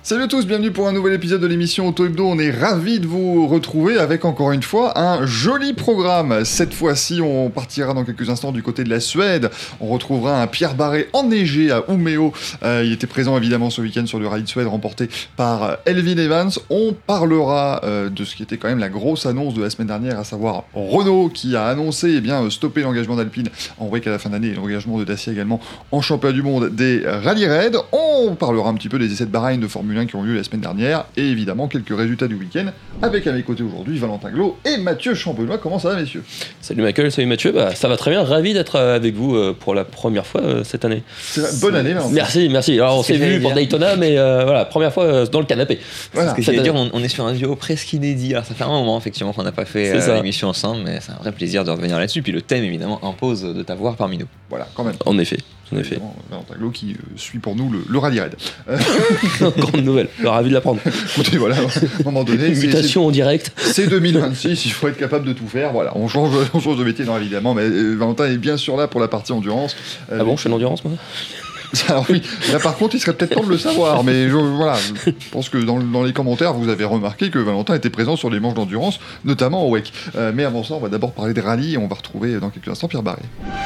Salut à tous, bienvenue pour un nouvel épisode de l'émission Auto Hebdo. On est ravis de vous retrouver avec encore une fois un joli programme. Cette fois-ci, on partira dans quelques instants du côté de la Suède. On retrouvera un Pierre Barré enneigé à Umeå. Il était présent évidemment ce week-end sur le rallye de Suède remporté par Elfyn Evans. On parlera de ce qui était quand même la grosse annonce de la semaine dernière, à savoir Renault qui a annoncé stopper l'engagement d'Alpine en vrai qu'à la fin d'année, l'engagement de Dacia également en championnat du monde des rallye raids. On parlera un petit peu des essais de Bahreïn de Formule 1 qui ont lieu la semaine dernière et évidemment quelques résultats du week-end avec à mes côtés aujourd'hui Valentin Glo et Mathieu Champenois. Comment ça va, messieurs ? Salut Michael, salut Mathieu, ça va très bien, ravi d'être avec vous pour la première fois cette année. Bonne année, Valentin. Merci. Alors on s'est vu pour Daytona, mais voilà, première fois dans le canapé. Voilà. Ce que j'allais dire, on est sur un duo presque inédit. Alors ça fait un moment effectivement qu'on n'a pas fait l'émission ensemble, mais c'est un vrai plaisir de revenir là-dessus. Puis le thème évidemment impose de t'avoir parmi nous. Voilà, quand même. En effet. Valentin Glo qui suit pour nous le rallye raid. Grande nouvelle, ravi de l'apprendre. Écoutez, voilà, à un moment donné, une mutation en direct. C'est 2026, il faut être capable de tout faire. Voilà, on change de métier, non évidemment, mais Valentin est bien sûr là pour la partie endurance. Ah bon, je fais l'endurance moi. Alors oui, là par contre il serait peut-être temps de le savoir, mais je pense que dans les commentaires vous avez remarqué que Valentin était présent sur les manches d'endurance, notamment au WEC. Mais avant ça, on va d'abord parler de rallye et on va retrouver dans quelques instants Pierre Barré.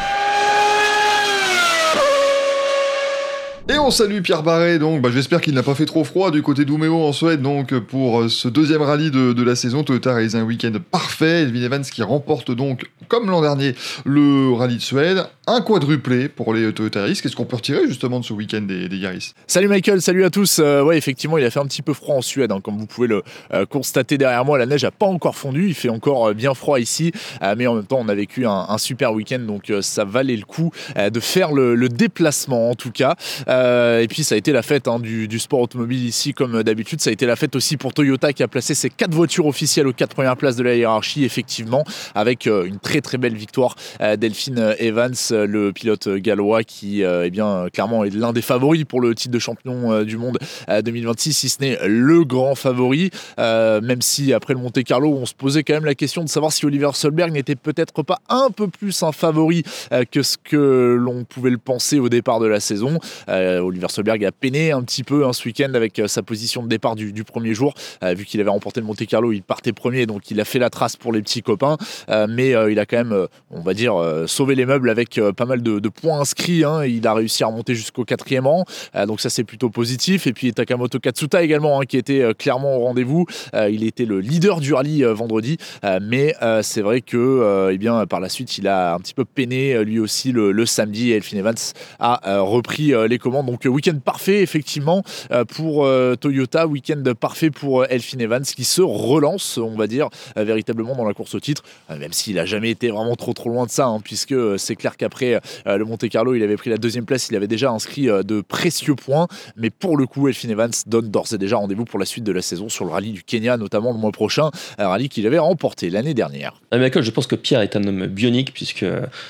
Et on salue Pierre Barré, donc j'espère qu'il n'a pas fait trop froid du côté d'Umeå en Suède, donc pour ce deuxième rallye de la saison. Toyota a réalisé un week-end parfait, Elfyn Evans qui remporte donc, comme l'an dernier, le rallye de Suède, un quadruplé pour les Toyota Yaris. Qu'est-ce qu'on peut retirer justement de ce week-end des Yaris ? Salut Michael, salut à tous. Ouais, effectivement, il a fait un petit peu froid en Suède, comme vous pouvez le constater derrière moi. La neige n'a pas encore fondu, il fait encore bien froid ici, mais en même temps, on a vécu un super week-end, donc ça valait le coup de faire le déplacement en tout cas. Et puis ça a été la fête du sport automobile ici comme d'habitude. Ça a été la fête aussi pour Toyota qui a placé ses 4 voitures officielles aux 4 premières places de la hiérarchie, effectivement, avec une très très belle victoire d'Elfyn Evans, le pilote gallois qui clairement est l'un des favoris pour le titre de champion du monde 2026, si ce n'est le grand favori, même si après le Monte Carlo on se posait quand même la question de savoir si Oliver Solberg n'était peut-être pas un peu plus un favori que ce que l'on pouvait le penser au départ de la saison. Oliver Solberg a peiné un petit peu ce week-end avec sa position de départ du premier jour, vu qu'il avait remporté le Monte Carlo, il partait premier, donc il a fait la trace pour les petits copains, mais il a quand même, on va dire, sauvé les meubles avec pas mal de points inscrits, il a réussi à remonter jusqu'au 4e rang, donc ça c'est plutôt positif. Et puis Takamoto Katsuta également, qui était clairement au rendez-vous, il était le leader du rallye vendredi, mais c'est vrai que par la suite il a un petit peu peiné lui aussi le samedi, et Elfyn Evans a repris les commandes. Donc week-end parfait effectivement pour Toyota, week-end parfait pour Elfyn Evans qui se relance, on va dire, véritablement dans la course au titre, même s'il a jamais été vraiment trop loin de ça, puisque c'est clair qu'après le Monte Carlo il avait pris la 2e place, il avait déjà inscrit de précieux points, mais pour le coup Elfyn Evans donne d'ores et déjà rendez-vous pour la suite de la saison sur le rallye du Kenya, notamment le mois prochain, un rallye qu'il avait remporté l'année dernière. Michael, je pense que Pierre est un homme bionique puisque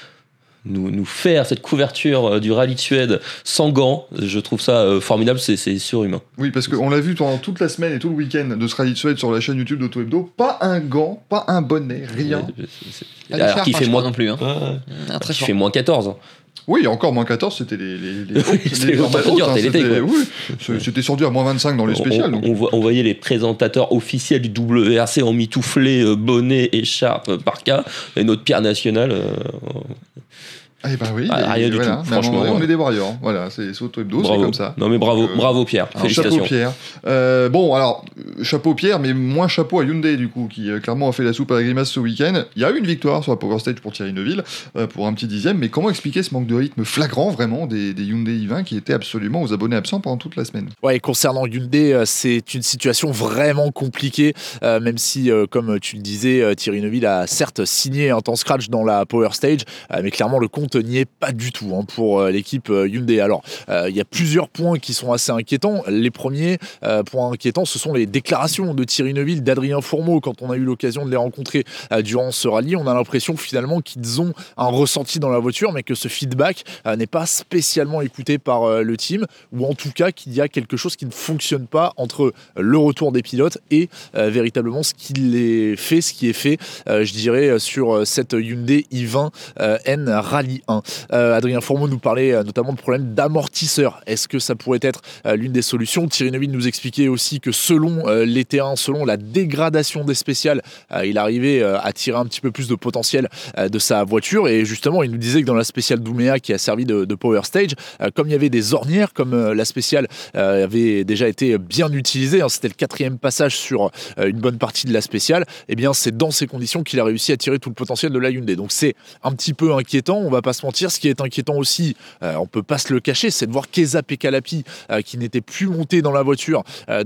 nous faire cette couverture du rallye de Suède sans gants, je trouve ça formidable, c'est surhumain. Oui, parce qu'on l'a vu pendant toute la semaine et tout le week-end de ce rallye de Suède sur la chaîne YouTube d'Auto Hebdo, pas un gant, pas un bonnet, rien. Alors qu'il fait moins non plus, il fait moins 14. Oui, encore moins 14, c'était les c'était descendu à moins 25 dans les spéciales. On voyait les présentateurs officiels du WRC en mitouflé, bonnet, écharpe, parka, et notre Pierre national. Eh ben oui, rien du tout, franchement. On est des warriors, voilà, c'est Auto Hebdo, c'est comme ça. Non mais bravo Pierre, félicitations. Chapeau Pierre. Chapeau Pierre, mais moins chapeau à Hyundai du coup, qui clairement a fait la soupe à la grimace ce week-end. Il y a eu une victoire sur la Power Stage pour Thierry Neuville, pour un petit 10e, mais comment expliquer ce manque de rythme flagrant vraiment des Hyundai i20 qui étaient absolument aux abonnés absents pendant toute la semaine ? Ouais, concernant Hyundai, c'est une situation vraiment compliquée, même si, comme tu le disais, Thierry Neuville a certes signé un temps scratch dans la Power Stage, mais clairement le compte n'y est pas du tout pour l'équipe Hyundai. Alors, il y a plusieurs points qui sont assez inquiétants. Les premiers points inquiétants, ce sont les déclarations de Thierry Neuville, d'Adrien Fourmeau, quand on a eu l'occasion de les rencontrer durant ce rallye, on a l'impression finalement qu'ils ont un ressenti dans la voiture, mais que ce feedback n'est pas spécialement écouté par le team, ou en tout cas qu'il y a quelque chose qui ne fonctionne pas entre le retour des pilotes et véritablement ce qui est fait, je dirais, sur cette Hyundai i20 N Rally 1. Adrien Fourmeau nous parlait notamment de problèmes d'amortisseur. Est-ce que ça pourrait être l'une des solutions? Thierry Neuville nous expliquait aussi que selon les terrains, selon la dégradation des spéciales, il arrivait à tirer un petit peu plus de potentiel de sa voiture, et justement il nous disait que dans la spéciale Doumea qui a servi de Power Stage, comme il y avait des ornières, comme la spéciale avait déjà été bien utilisée, c'était le 4e passage sur une bonne partie de la spéciale, et bien c'est dans ces conditions qu'il a réussi à tirer tout le potentiel de la Hyundai. Donc c'est un petit peu inquiétant, on va pas se mentir. Ce qui est inquiétant aussi, on peut pas se le cacher, c'est de voir Keza Pekalapi qui n'était plus monté dans la voiture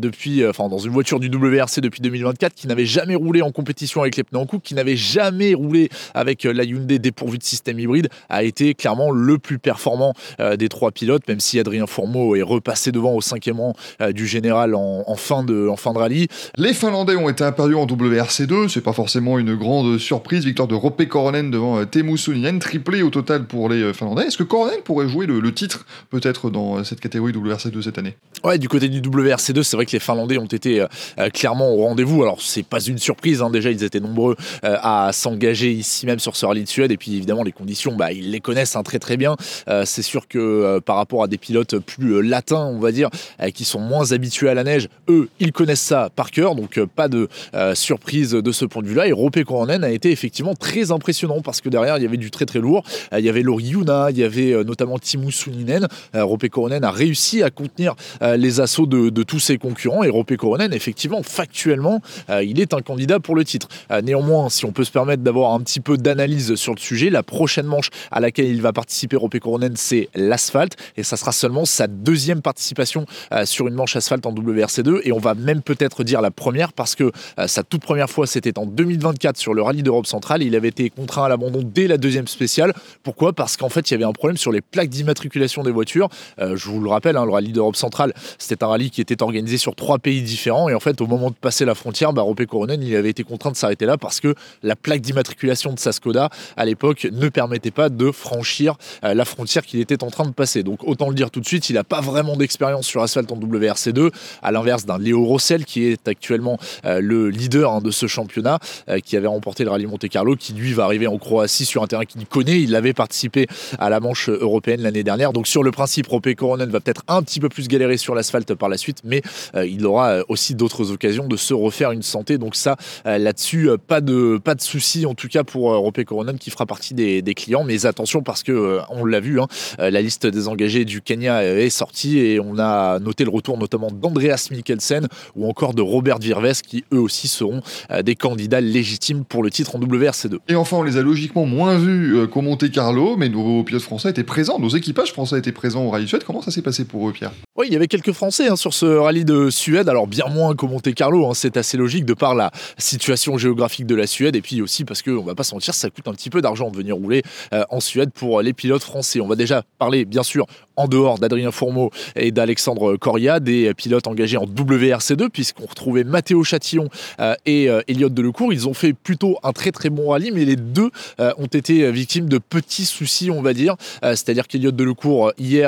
dans une voiture du WRC depuis 2024, qui n'avait jamais roulé en compétition avec les pneus en coupe, qui n'avait jamais roulé avec la Hyundai dépourvue de système hybride, a été clairement le plus performant des 3 pilotes, même si Adrien Fourmeau est repassé devant au 5e rang du général en fin de rallye. Les Finlandais ont été impérieux en WRC2, c'est pas forcément une grande surprise. Victoire de Roope Korhonen devant Teemu Suninen, triplé au total pour les Finlandais. Est-ce que Korhonen pourrait jouer le titre peut-être dans cette catégorie WRC2 cette année? Ouais, du côté du WRC2, c'est vrai que les Finlandais ont été clairement au rendez-vous. Alors c'est pas une surprise, déjà ils étaient nombreux à s'engager ici même sur ce rallye de Suède, et puis évidemment les conditions, ils les connaissent très très bien. C'est sûr que par rapport à des pilotes plus latins, on va dire, qui sont moins habitués à la neige, eux ils connaissent ça par cœur, donc pas de surprise de ce point de vue-là. Et Roope Korhonen a été effectivement très impressionnant, parce que derrière il y avait du très très lourd, il y avait Lauri Juna, il y avait notamment Teemu Suninen. Roope Korhonen a réussi à contenir les assauts de tous ses concurrents, et Roope Korhonen effectivement factuellement il est un candidat pour le titre. Néanmoins, si on peut se permettre d'avoir un petit peu d'analyse sur le sujet, la prochaine manche à laquelle il va participer Roope Korhonen, c'est l'asphalte, et ça sera seulement sa 2e participation sur une manche asphalte en WRC2, et on va même peut-être dire la première, parce que sa toute première fois c'était en 2024 sur le rallye d'Europe centrale. Il avait été contraint à l'abandon dès la 2e spéciale. Pourquoi? Parce qu'en fait il y avait un problème sur les plaques d'immatriculation des voitures. Je vous le rappelle, le rallye d'Europe centrale, c'était un rallye qui était organisé sur 3 pays différents, et en fait au moment de passer la frontière, Roope Korhonen il avait été contraint de s'arrêter là, parce que la plaque d'immatriculation de sa Skoda à l'époque ne permettait pas de franchir la frontière qu'il était en train de passer. Donc autant le dire tout de suite, il n'a pas vraiment d'expérience sur asphalte en WRC2, à l'inverse d'un Léo Rossel qui est actuellement le leader de ce championnat, qui avait remporté le rallye Monte-Carlo, qui lui va arriver en Croatie sur un terrain qu'il connaît. Il avait participé à la manche européenne l'année dernière, donc sur le principe Roope Korhonen va peut-être un petit peu plus galérer sur l'asphalte par la suite, mais il aura aussi d'autres occasions de se refaire une santé. Donc ça, là-dessus, pas de souci en tout cas pour Roope Korhonen, qui fera partie des clients. Mais attention, parce que on l'a vu, la liste des engagés du Kenya est sortie, et on a noté le retour notamment d'Andreas Mikkelsen ou encore de Robert Virves, qui eux aussi seront des candidats légitimes pour le titre en WRC2. Et enfin, on les a logiquement moins vus qu'au Monte-Carlo, mais nos pilotes français étaient présents, nos équipages français étaient présents au rallye de Suède. Comment ça s'est passé pour eux, Pierre? Oui, il y avait quelques Français sur ce rallye de Suède, alors bien moins qu'au Monte-Carlo, c'est assez logique de par la situation géographique de la Suède, et puis aussi parce qu'on va pas se mentir, ça coûte un petit peu d'argent de venir rouler en Suède pour les pilotes français. On va déjà parler bien sûr en dehors d'Adrien Fourmeau et d'Alexandre Coria, des pilotes engagés en WRC2, puisqu'on retrouvait Matteo Chatillon et Elliott Delecourt. Ils ont fait plutôt un très très bon rallye, mais les deux ont été victimes de petits soucis, on va dire. C'est-à-dire qu'Elliott Delecourt hier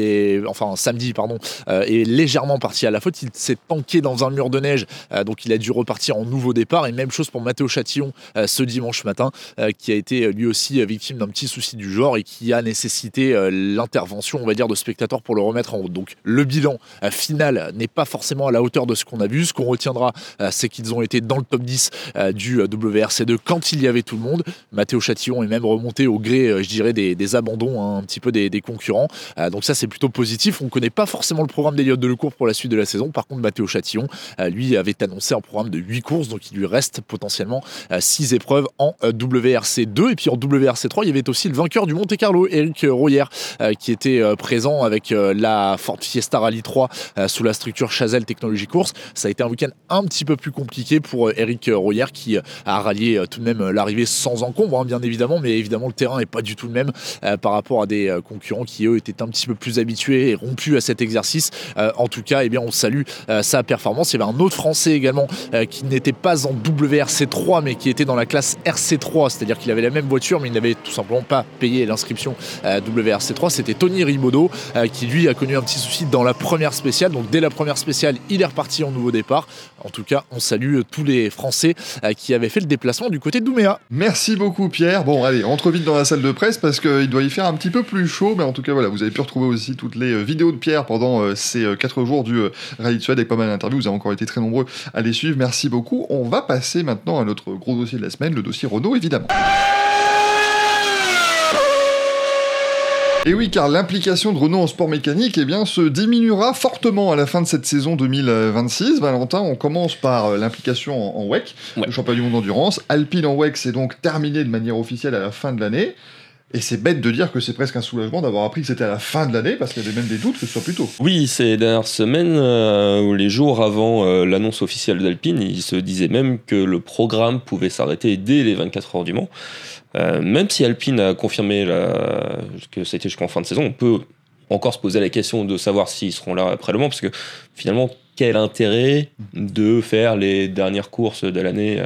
samedi est légèrement parti à la faute. Il s'est tanké dans un mur de neige, donc il a dû repartir en nouveau départ. Et même chose pour Matteo Chatillon ce dimanche matin, qui a été lui aussi victime d'un petit souci du genre et qui a nécessité l'intervention, on va dire, de spectateurs pour le remettre en route. Donc le bilan final n'est pas forcément à la hauteur de ce qu'on a vu. Ce qu'on retiendra, c'est qu'ils ont été dans le top 10 du WRC2 quand il y avait tout le monde. Matteo Chatillon est même remonté au gré, je dirais, des abandons, un petit peu des concurrents. Donc ça, c'est plutôt positif. On ne connaît pas forcément le programme d'Elliott Delecourt pour la suite de la saison. Par contre, Matteo Chatillon, lui, avait annoncé un programme de 8 courses, donc il lui reste potentiellement 6 épreuves en WRC2. Et puis en WRC3, il y avait aussi le vainqueur du Monte-Carlo, Eric Royer, qui était présent avec la Ford Fiesta Rally 3 sous la structure Chazelle Technologie Course. Ça a été un week-end un petit peu plus compliqué pour Eric Royer qui a rallié tout de même l'arrivée sans encombre, bien évidemment, mais évidemment le terrain n'est pas du tout le même par rapport à des concurrents qui eux étaient un petit peu plus habitués et rompus à cet exercice. En tout cas, on salue sa performance. Il y avait un autre Français également qui n'était pas en WRC3 mais qui était dans la classe RC3, c'est-à-dire qu'il avait la même voiture mais il n'avait tout simplement pas payé l'inscription WRC3. C'était Tony Ribaudot qui lui a connu un petit souci dans la première spéciale. Donc dès la première spéciale, il est reparti en nouveau départ. En tout cas, on salue tous les Français qui avaient fait le déplacement du côté de Douméa. Merci beaucoup Pierre. Bon allez, rentre vite dans la salle de presse parce qu'il doit y faire un petit peu plus chaud, mais en tout cas voilà, vous avez pu retrouver aussi toutes les vidéos de Pierre pendant ces 4 jours du Rallye de Suède avec pas mal d'interviews. Vous avez encore été très nombreux à les suivre. Merci beaucoup. On va passer maintenant à notre gros dossier de la semaine, le dossier Renault évidemment. Et oui, car l'implication de Renault en sport mécanique se diminuera fortement à la fin de cette saison 2026. Valentin, on commence par l'implication en WEC, le championnat du monde d'endurance. Alpine en WEC, c'est donc terminé de manière officielle à la fin de l'année. Et c'est bête de dire que c'est presque un soulagement d'avoir appris que c'était à la fin de l'année, parce qu'il y avait même des doutes que ce soit plus tôt. Oui, ces dernières semaines, ou les jours avant l'annonce officielle d'Alpine, il se disait même que le programme pouvait s'arrêter dès les 24 heures du Mans. Même si Alpine a confirmé que c'était jusqu'en fin de saison, on peut encore se poser la question de savoir s'ils seront là après le Mans, parce que finalement, quel intérêt de faire les dernières courses de l'année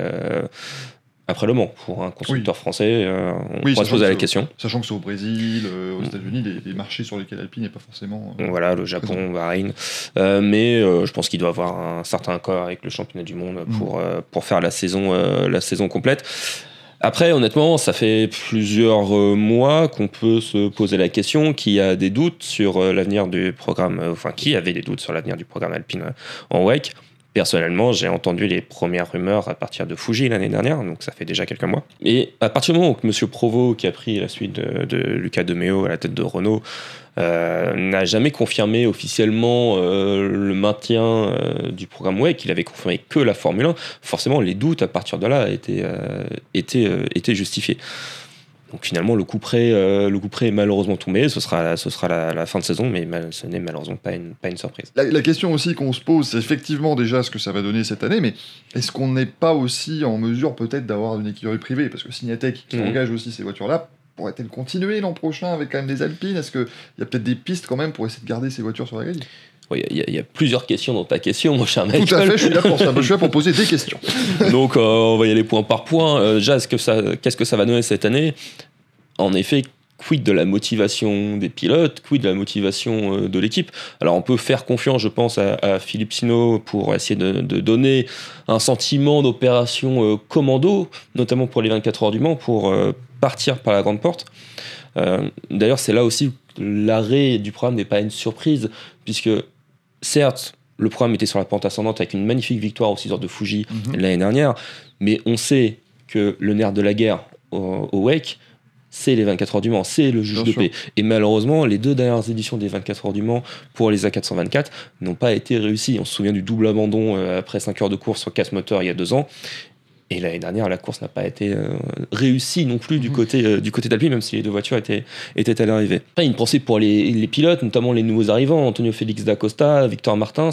après le Mans pour un constructeur français, on pourrait se poser la question. Sachant que c'est au Brésil, aux États-Unis, des marchés sur lesquels Alpine n'est pas forcément. Voilà, le Japon, Bahreïn. Mais je pense qu'il doit avoir un certain accord avec le championnat du monde pour faire la saison complète. Après, honnêtement, ça fait plusieurs mois qu'on peut se poser la question, qui a des doutes sur l'avenir du programme, qui avait des doutes sur l'avenir du programme Alpine en WEC. Personnellement, j'ai entendu les premières rumeurs à partir de Fuji l'année dernière, donc ça fait déjà quelques mois. Et à partir du moment où M. Provost, qui a pris la suite de Luca De Meo à la tête de Renault, n'a jamais confirmé officiellement le maintien du programme WEC, il avait confirmé que la Formule 1, forcément les doutes à partir de là étaient justifiés. Donc finalement le coup près est malheureusement tombé, ce sera la fin de saison, mais ce n'est malheureusement pas une surprise. La question aussi qu'on se pose, c'est effectivement déjà ce que ça va donner cette année, mais est-ce qu'on n'est pas aussi en mesure peut-être d'avoir une écurie privée, parce que Signatech qui engage aussi ces voitures-là, pourrait-elle continuer l'an prochain avec quand même des Alpines? Est-ce qu'il y a peut-être des pistes quand même pour essayer de garder ces voitures sur la grille? Oui, il y a plusieurs questions dans ta question, mon cher Michael. Tout à fait, je suis là pour ça. Je suis là pour poser des questions. Donc, on va y aller point par point. Déjà, qu'est-ce que ça va donner cette année? En effet, quid de la motivation des pilotes, quid de la motivation de l'équipe? Alors, on peut faire confiance, je pense, à Philippe Sino pour essayer de donner un sentiment d'opération commando, notamment pour les 24 heures du Mans, pour partir par la grande porte. D'ailleurs, c'est là aussi que l'arrêt du programme n'est pas une surprise, puisque certes, le programme était sur la pente ascendante avec une magnifique victoire aux 6 heures de Fuji l'année dernière, mais on sait que le nerf de la guerre au WEC, c'est les 24 heures du Mans, c'est le juge de paix. Et malheureusement, les 2 dernières éditions des 24 heures du Mans pour les A424 n'ont pas été réussies. On se souvient du double abandon après 5 heures de course sur casse moteur il y a 2 ans. Et l'année dernière, la course n'a pas été réussie non plus du côté d'Alpine, même si les 2 voitures étaient à l'arrivée. Après, une pensée pour les pilotes, notamment les nouveaux arrivants, Antonio Félix da Costa, Victor Martins,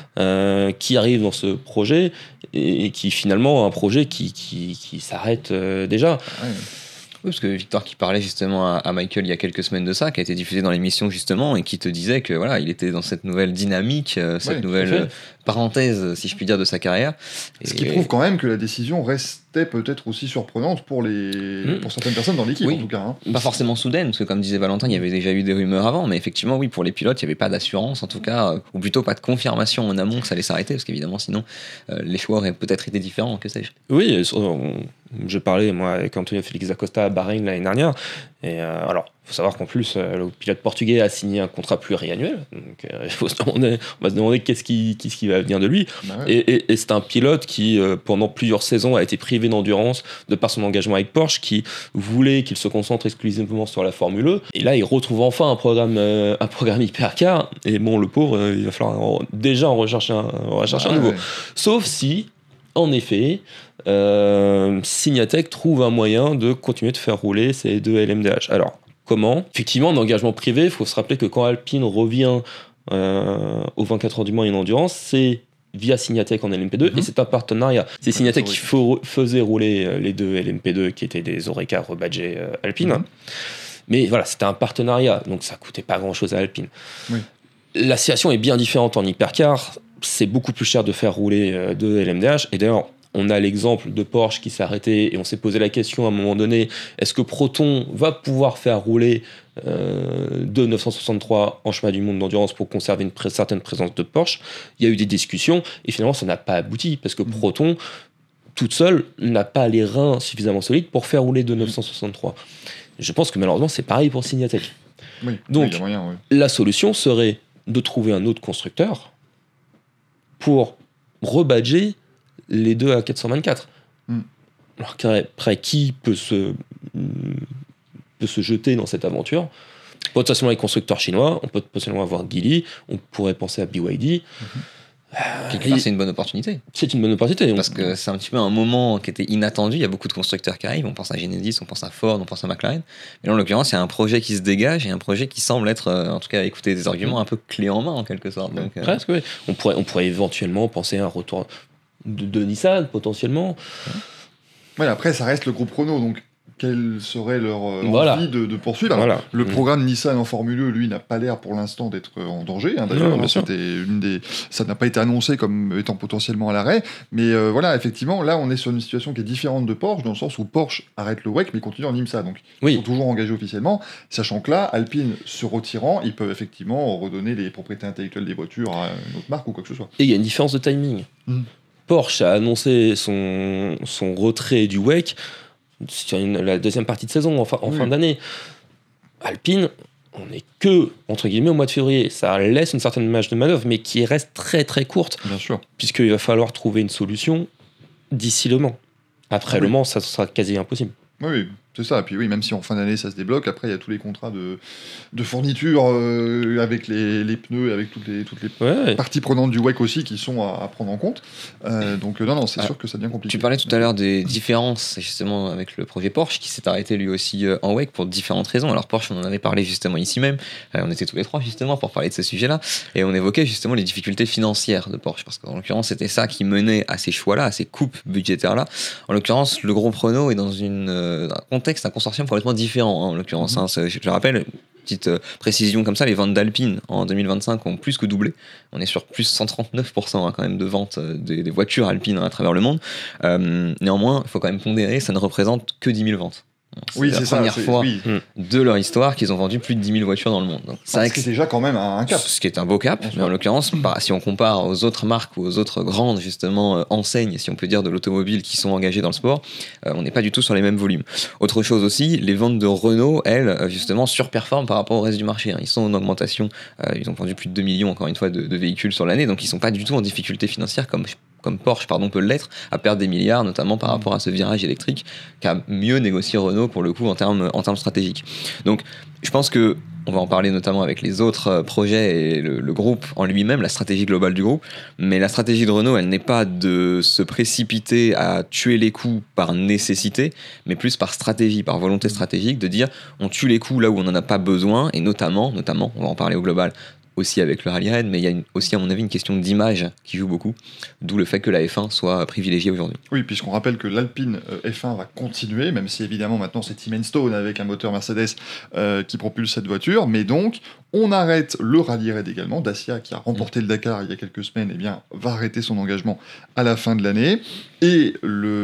qui arrivent dans ce projet, et qui finalement, un projet qui s'arrête déjà. Ouais. Oui, parce que Victor qui parlait justement à Michael il y a quelques semaines de ça, qui a été diffusé dans l'émission justement, et qui te disait que voilà, il était dans cette nouvelle dynamique, cette nouvelle parenthèse, si je puis dire, de sa carrière. Ce qui prouve quand même que la décision restait peut-être aussi surprenante pour certaines personnes dans l'équipe, en tout cas. Pas forcément soudaine, parce que comme disait Valentin, il y avait déjà eu des rumeurs avant, mais effectivement, oui, pour les pilotes, il n'y avait pas d'assurance, en tout cas, ou plutôt pas de confirmation en amont que ça allait s'arrêter, parce qu'évidemment, sinon, les choix auraient peut-être été différents, que sais-je. Oui, je parlais, moi, avec Antonio Félix da Costa à Bahreïn l'année dernière, et alors, il faut savoir qu'en plus, le pilote portugais a signé un contrat pluriannuel, donc on va se demander qu'est-ce qui va venir de lui. Et c'est un pilote qui, pendant plusieurs saisons, a été privé d'endurance de par son engagement avec Porsche, qui voulait qu'il se concentre exclusivement sur la Formule E. Et là, il retrouve enfin un programme hypercar. Et bon, le pauvre, il va falloir déjà en rechercher un nouveau. Sauf si, en effet, Signatech trouve un moyen de continuer de faire rouler ces 2 LMDH. Alors, Comment ? Effectivement, en engagement privé, il faut se rappeler que quand Alpine revient aux 24 heures du Mans et en endurance, c'est via Signatec en LMP2 et c'est un partenariat. C'est Signatec qui faisait rouler les deux LMP2 qui étaient des Oreca rebadgés Alpine. Mais voilà, c'était un partenariat, donc ça coûtait pas grand-chose à Alpine. La situation est bien différente en hypercar. C'est beaucoup plus cher de faire rouler deux LMDH. Et d'ailleurs, on a l'exemple de Porsche qui s'est arrêté et on s'est posé la question à un moment donné, est-ce que Proton va pouvoir faire rouler deux 963 en chemin du monde d'endurance pour conserver une certaine présence de Porsche ? Il y a eu des discussions et finalement ça n'a pas abouti parce que Proton, toute seule, n'a pas les reins suffisamment solides pour faire rouler deux 963. Je pense que malheureusement c'est pareil pour Signatec. Donc la solution serait de trouver un autre constructeur pour rebadger les deux à 424. Alors après, qui peut se jeter dans cette aventure ? Potentiellement les constructeurs chinois, on peut potentiellement avoir Geely, on pourrait penser à BYD. Quelque part, c'est une bonne opportunité. C'est une bonne opportunité. Parce que c'est un petit peu un moment qui était inattendu. Il y a beaucoup de constructeurs qui arrivent. On pense à Genesis, on pense à Ford, on pense à McLaren. Mais là, en l'occurrence, il y a un projet qui se dégage et un projet qui semble être, en tout cas, à écouter des arguments un peu clés en main, en quelque sorte. Donc, presque, oui. On pourrait éventuellement penser à un retour de Nissan, potentiellement. Après, ça reste le groupe Renault, donc quelle serait leur envie de poursuivre. Alors, le programme Nissan en Formule E, lui, n'a pas l'air pour l'instant d'être en danger. D'ailleurs, ça n'a pas été annoncé comme étant potentiellement à l'arrêt. Mais effectivement, là, on est sur une situation qui est différente de Porsche, dans le sens où Porsche arrête le WEC, mais continue en IMSA. Donc, ils sont toujours engagés officiellement, sachant que là, Alpine se retirant, ils peuvent effectivement redonner les propriétés intellectuelles des voitures à une autre marque ou quoi que ce soit. Et il y a une différence de timing. Porsche a annoncé son retrait du WEC sur la deuxième partie de saison, en fin d'année. Alpine, on n'est que, entre guillemets, au mois de février. Ça laisse une certaine marge de manœuvre, mais qui reste très très courte. Bien sûr. Puisqu'il va falloir trouver une solution d'ici Le Mans. Après Le Mans, ça sera quasi impossible. Oui, c'est ça. Et puis même si en fin d'année ça se débloque, après il y a tous les contrats de fourniture avec les pneus, avec toutes les parties prenantes du WEC aussi qui sont à prendre en compte. Donc non, c'est sûr que ça devient compliqué. Tu parlais tout à l'heure des différences justement avec le projet Porsche qui s'est arrêté lui aussi en WEC pour différentes raisons. Alors Porsche, on en avait parlé justement ici même. On était tous les trois justement pour parler de ce sujet-là et on évoquait justement les difficultés financières de Porsche parce qu'en l'occurrence c'était ça qui menait à ces choix-là, à ces coupes budgétaires-là. En l'occurrence, le groupe Renault est dans un contexte, un consortium complètement différent en l'occurrence. Je le rappelle, petite précision comme ça, les ventes d'Alpine en 2025 ont plus que doublé. On est sur plus 139% quand même de ventes des voitures Alpine à travers le monde. Néanmoins, il faut quand même pondérer, ça ne représente que 10 000 ventes. C'est la première fois de leur histoire qu'ils ont vendu plus de 10 000 voitures dans le monde. Donc, c'est déjà quand même un cap. Ce qui est un beau cap, mais en l'occurrence, si on compare aux autres marques ou aux autres grandes justement enseignes, si on peut dire, de l'automobile qui sont engagées dans le sport, on n'est pas du tout sur les mêmes volumes. Autre chose aussi, les ventes de Renault, elles, justement, surperforment par rapport au reste du marché. Ils sont en augmentation, ils ont vendu plus de 2 millions, encore une fois, de véhicules sur l'année, donc ils ne sont pas du tout en difficulté financière comme Porsche peut l'être, à perdre des milliards, notamment par rapport à ce virage électrique, qu'a mieux négocié Renault pour le coup en termes stratégiques. Donc je pense que on va en parler notamment avec les autres projets et le groupe en lui-même, la stratégie globale du groupe, mais la stratégie de Renault, elle n'est pas de se précipiter à tuer les coûts par nécessité, mais plus par stratégie, par volonté stratégique, de dire on tue les coûts là où on n'en a pas besoin, et notamment, on va en parler au global, aussi avec le Rally Raid, mais il y a aussi à mon avis une question d'image qui joue beaucoup, d'où le fait que la F1 soit privilégiée aujourd'hui. Oui, puisqu'on rappelle que l'Alpine F1 va continuer, même si évidemment maintenant c'est Tim Enstone avec un moteur Mercedes qui propulse cette voiture, mais donc on arrête le Rally Raid également. Dacia, qui a remporté le Dakar il y a quelques semaines, va arrêter son engagement à la fin de l'année, et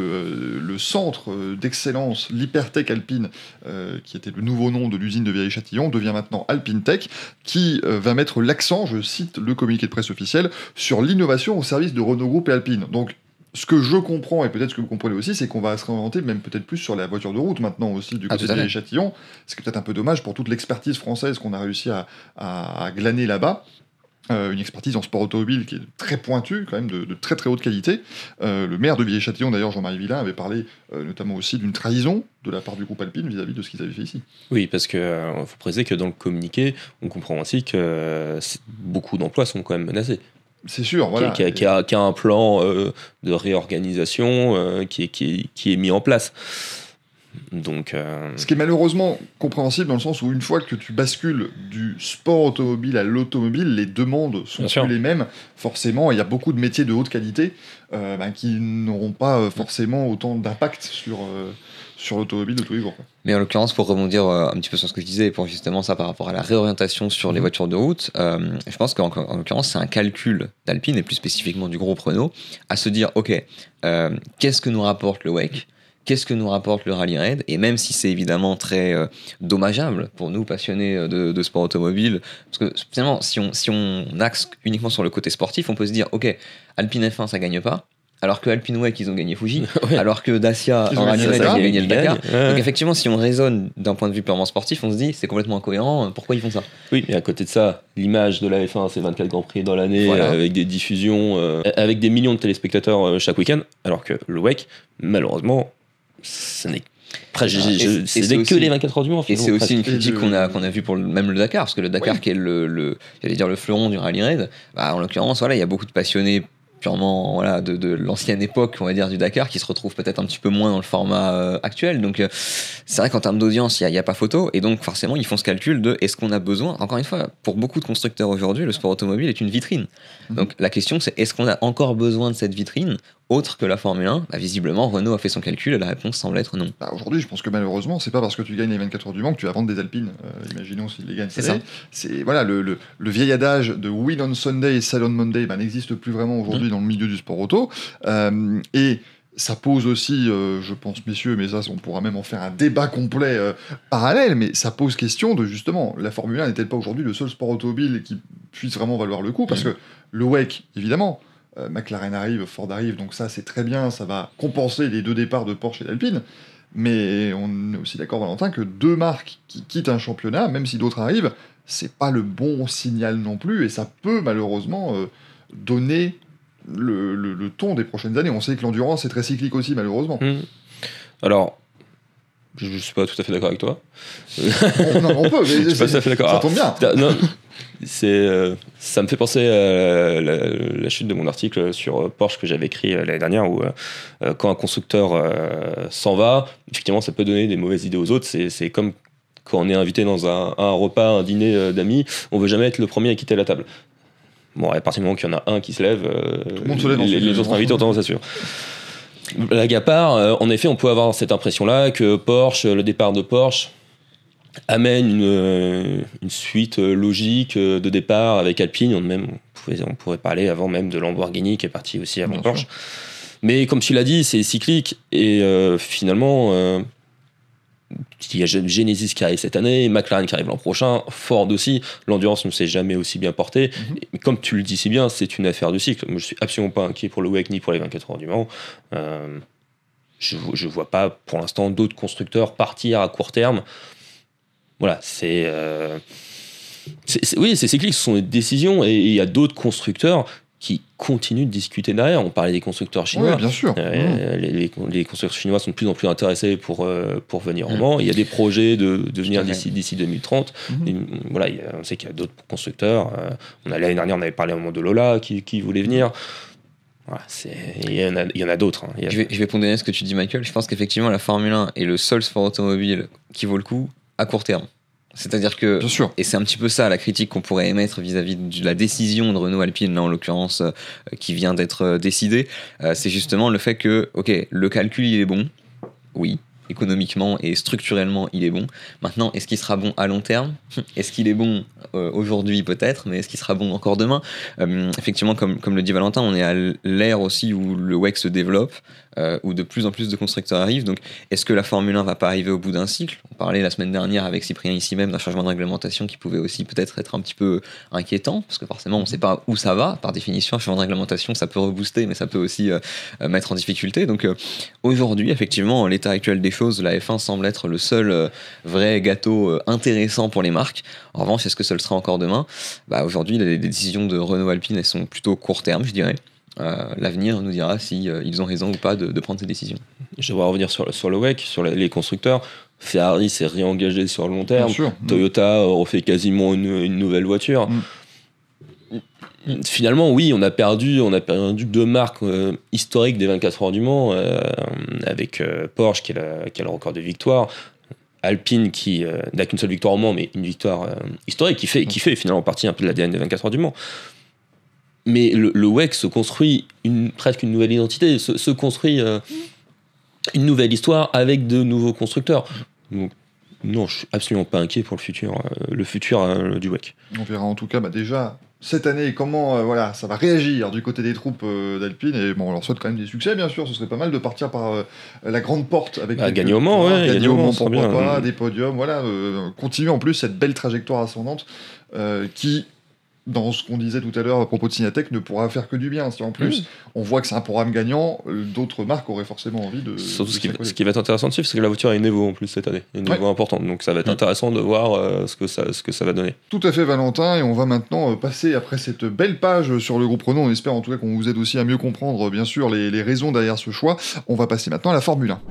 le centre d'excellence, l'Hypertech Alpine, qui était le nouveau nom de l'usine de Viry-Châtillon, devient maintenant Alpine Tech, qui va mettre l'accent, je cite le communiqué de presse officiel, sur l'innovation au service de Renault Group et Alpine. Donc, ce que je comprends, et peut-être ce que vous comprenez aussi, c'est qu'on va se réinventer même peut-être plus sur la voiture de route maintenant aussi du côté de Viry-Châtillon, ce qui est peut-être un peu dommage pour toute l'expertise française qu'on a réussi à glaner là-bas. Une expertise en sport automobile qui est très pointue, quand même de très très haute qualité. Le maire de Viry-Châtillon, d'ailleurs, Jean-Marie Villain, avait parlé notamment aussi d'une trahison de la part du groupe Alpine vis-à-vis de ce qu'ils avaient fait ici. Oui, parce qu'il faut préciser que dans le communiqué, on comprend aussi que beaucoup d'emplois sont quand même menacés. C'est sûr, voilà. Qui a un plan de réorganisation qui est mis en place. Donc, ce qui est malheureusement compréhensible dans le sens où une fois que tu bascules du sport automobile à l'automobile, les demandes sont plus les mêmes. Forcément, il y a beaucoup de métiers de haute qualité qui n'auront pas forcément autant d'impact sur l'automobile de tous les jours. Mais en l'occurrence, pour rebondir un petit peu sur ce que je disais, pour justement ça par rapport à la réorientation sur les voitures de route, je pense qu'en l'occurrence, c'est un calcul d'Alpine, et plus spécifiquement du groupe Renault, à se dire, ok, qu'est-ce que nous rapporte le WEC ? Qu'est-ce que nous rapporte le Rally Raid ? Et même si c'est évidemment très dommageable pour nous passionnés de sport automobile, parce que finalement, si on axe uniquement sur le côté sportif, on peut se dire, ok, Alpine F1 ça gagne pas, alors que Alpine WEC ils ont gagné Fuji, alors que Dacia en Rally Raid ils ont gagné le Dakar. Donc effectivement, si on raisonne d'un point de vue purement sportif, on se dit c'est complètement incohérent, pourquoi ils font ça ? Oui, mais à côté de ça, l'image de la F1, c'est 24 Grands Prix dans l'année, avec des diffusions, avec des millions de téléspectateurs chaque week-end, alors que le WEC, malheureusement, ce n'est que les 24 heures du Mans. Et c'est aussi une critique qu'on a vue pour même le Dakar, parce que le Dakar qui est j'allais dire le fleuron du Rally Raid, en l'occurrence il y a beaucoup de passionnés purement de l'ancienne époque, on va dire, du Dakar, qui se retrouve peut-être un petit peu moins dans le format actuel. Donc c'est vrai qu'en termes d'audience, il n'y a pas photo, et donc forcément ils font ce calcul de est-ce qu'on a besoin, encore une fois, pour beaucoup de constructeurs aujourd'hui, le sport automobile est une vitrine. Donc la question c'est est-ce qu'on a encore besoin de cette vitrine autre que la Formule 1? Visiblement, Renault a fait son calcul et la réponse semble être non. Aujourd'hui, je pense que malheureusement, c'est pas parce que tu gagnes les 24 heures du Mans que tu vas vendre des Alpines. Imaginons s'ils les gagnent. C'est ça. C'est le vieil adage de win on Sunday et sell on Monday n'existe plus vraiment aujourd'hui dans le milieu du sport auto. Et ça pose aussi, je pense, messieurs, mais ça, on pourra même en faire un débat complet parallèle, mais ça pose question de justement, la Formule 1 n'est-elle pas aujourd'hui le seul sport automobile qui puisse vraiment valoir le coup? Parce que le WEC, évidemment, McLaren arrive, Ford arrive, donc ça c'est très bien, ça va compenser les deux départs de Porsche et d'Alpine, mais on est aussi d'accord, Valentin, que deux marques qui quittent un championnat, même si d'autres arrivent, c'est pas le bon signal non plus, et ça peut malheureusement donner le ton des prochaines années. On sait que l'endurance est très cyclique aussi, malheureusement. Alors, je ne suis pas tout à fait d'accord avec toi. on peut, mais je suis pas tout à fait d'accord. Ça tombe bien. Non, ça me fait penser à la chute de mon article sur Porsche que j'avais écrit l'année dernière, où quand un constructeur s'en va, effectivement, ça peut donner des mauvaises idées aux autres. C'est comme quand on est invité dans un repas, un dîner d'amis, on veut jamais être le premier à quitter la table. Bon, à partir du moment qu'il y en a un qui se lève, tout le monde se lève, les autres invités ont tendance à suivre. Blague à part, en effet, on peut avoir cette impression-là que Porsche, le départ de Porsche, amène une suite logique de départ avec Alpine. On pourrait parler avant même de Lamborghini qui est parti aussi avant Porsche. Mais comme tu l'as dit, c'est cyclique et finalement, il y a Genesis qui arrive cette année, McLaren qui arrive l'an prochain, Ford aussi. L'endurance ne s'est jamais aussi bien portée. Mais comme tu le dis si bien, c'est une affaire de cycle. Moi, je suis absolument pas inquiet pour le WEC ni pour les 24 heures du Mans. Je vois pas pour l'instant d'autres constructeurs partir à court terme. Voilà, oui, c'est cyclique, ce sont des décisions, et il y a d'autres constructeurs qui continuent de discuter derrière. On parlait des constructeurs chinois. Oui, bien sûr. Les constructeurs chinois sont de plus en plus intéressés pour venir au Mans. Il y a des projets de venir d'ici 2030. Et, voilà, on sait qu'il y a d'autres constructeurs. L'année dernière, on avait parlé au moment de Lola qui voulait venir. Voilà, il y en a d'autres. Je vais pondérer ce que tu dis, Michael. Je pense qu'effectivement, la Formule 1 est le seul sport automobile qui vaut le coup à court terme. C'est-à-dire que, et c'est un petit peu ça la critique qu'on pourrait émettre vis-à-vis de la décision de Renault Alpine, là en l'occurrence, qui vient d'être décidée, c'est justement le fait que, ok, le calcul il est bon, oui, économiquement et structurellement il est bon. Maintenant, est-ce qu'il sera bon à long terme ? Est-ce qu'il est bon aujourd'hui peut-être, mais est-ce qu'il sera bon encore demain ? Effectivement, comme le dit Valentin, on est à l'ère aussi où le WEC se développe, où de plus en plus de constructeurs arrivent. Donc, est-ce que la Formule 1 va pas arriver au bout d'un cycle ? On parlait la semaine dernière avec Cyprien ici même d'un changement de réglementation qui pouvait aussi peut-être être un petit peu inquiétant, parce que forcément on ne sait pas où ça va. Par définition, un changement de réglementation, ça peut rebooster, mais ça peut aussi mettre en difficulté. Donc aujourd'hui, effectivement, l'état actuel des choses, la F1 semble être le seul vrai gâteau intéressant pour les marques. En revanche, est-ce que ça le sera encore demain ? Aujourd'hui, les décisions de Renault Alpine, elles sont plutôt court terme, je dirais. L'avenir nous dira si ils ont raison ou pas de prendre ces décisions. Je vais revenir sur le WEC, sur les constructeurs. Ferrari s'est réengagé sur le long terme. Toyota refait quasiment une nouvelle voiture. Finalement, oui, on a perdu 2 marques historiques des 24 heures du Mans, avec Porsche qui a le record de victoire, Alpine qui n'a qu'une seule victoire au Mans, mais une victoire historique qui fait finalement partie un peu de l'ADN des 24 heures du Mans. Mais le WEC se construit presque une nouvelle identité, se construit une nouvelle histoire avec de nouveaux constructeurs. Donc, non, je suis absolument pas inquiet pour le futur du WEC. On verra en tout cas déjà cette année comment ça va réagir du côté des troupes d'Alpine. Et bon, on leur souhaite quand même des succès, bien sûr. Ce serait pas mal de partir par la grande porte avec gagner au Mans, gagner au Mans, pourquoi bien. Pas, des podiums, continuer en plus cette belle trajectoire ascendante qui, dans ce qu'on disait tout à l'heure à propos de Signatech, ne pourra faire que du bien. Si en plus on voit que c'est un programme gagnant, d'autres marques auraient forcément envie de. Surtout ce qui va être intéressant de suivre, c'est que la voiture a une Evo en plus cette année, une Evo importante. Donc ça va être intéressant de voir ce que ça va donner. Tout à fait, Valentin. Et on va maintenant passer après cette belle page sur le groupe Renault. On espère en tout cas qu'on vous aide aussi à mieux comprendre, bien sûr, les raisons derrière ce choix. On va passer maintenant à la Formule 1.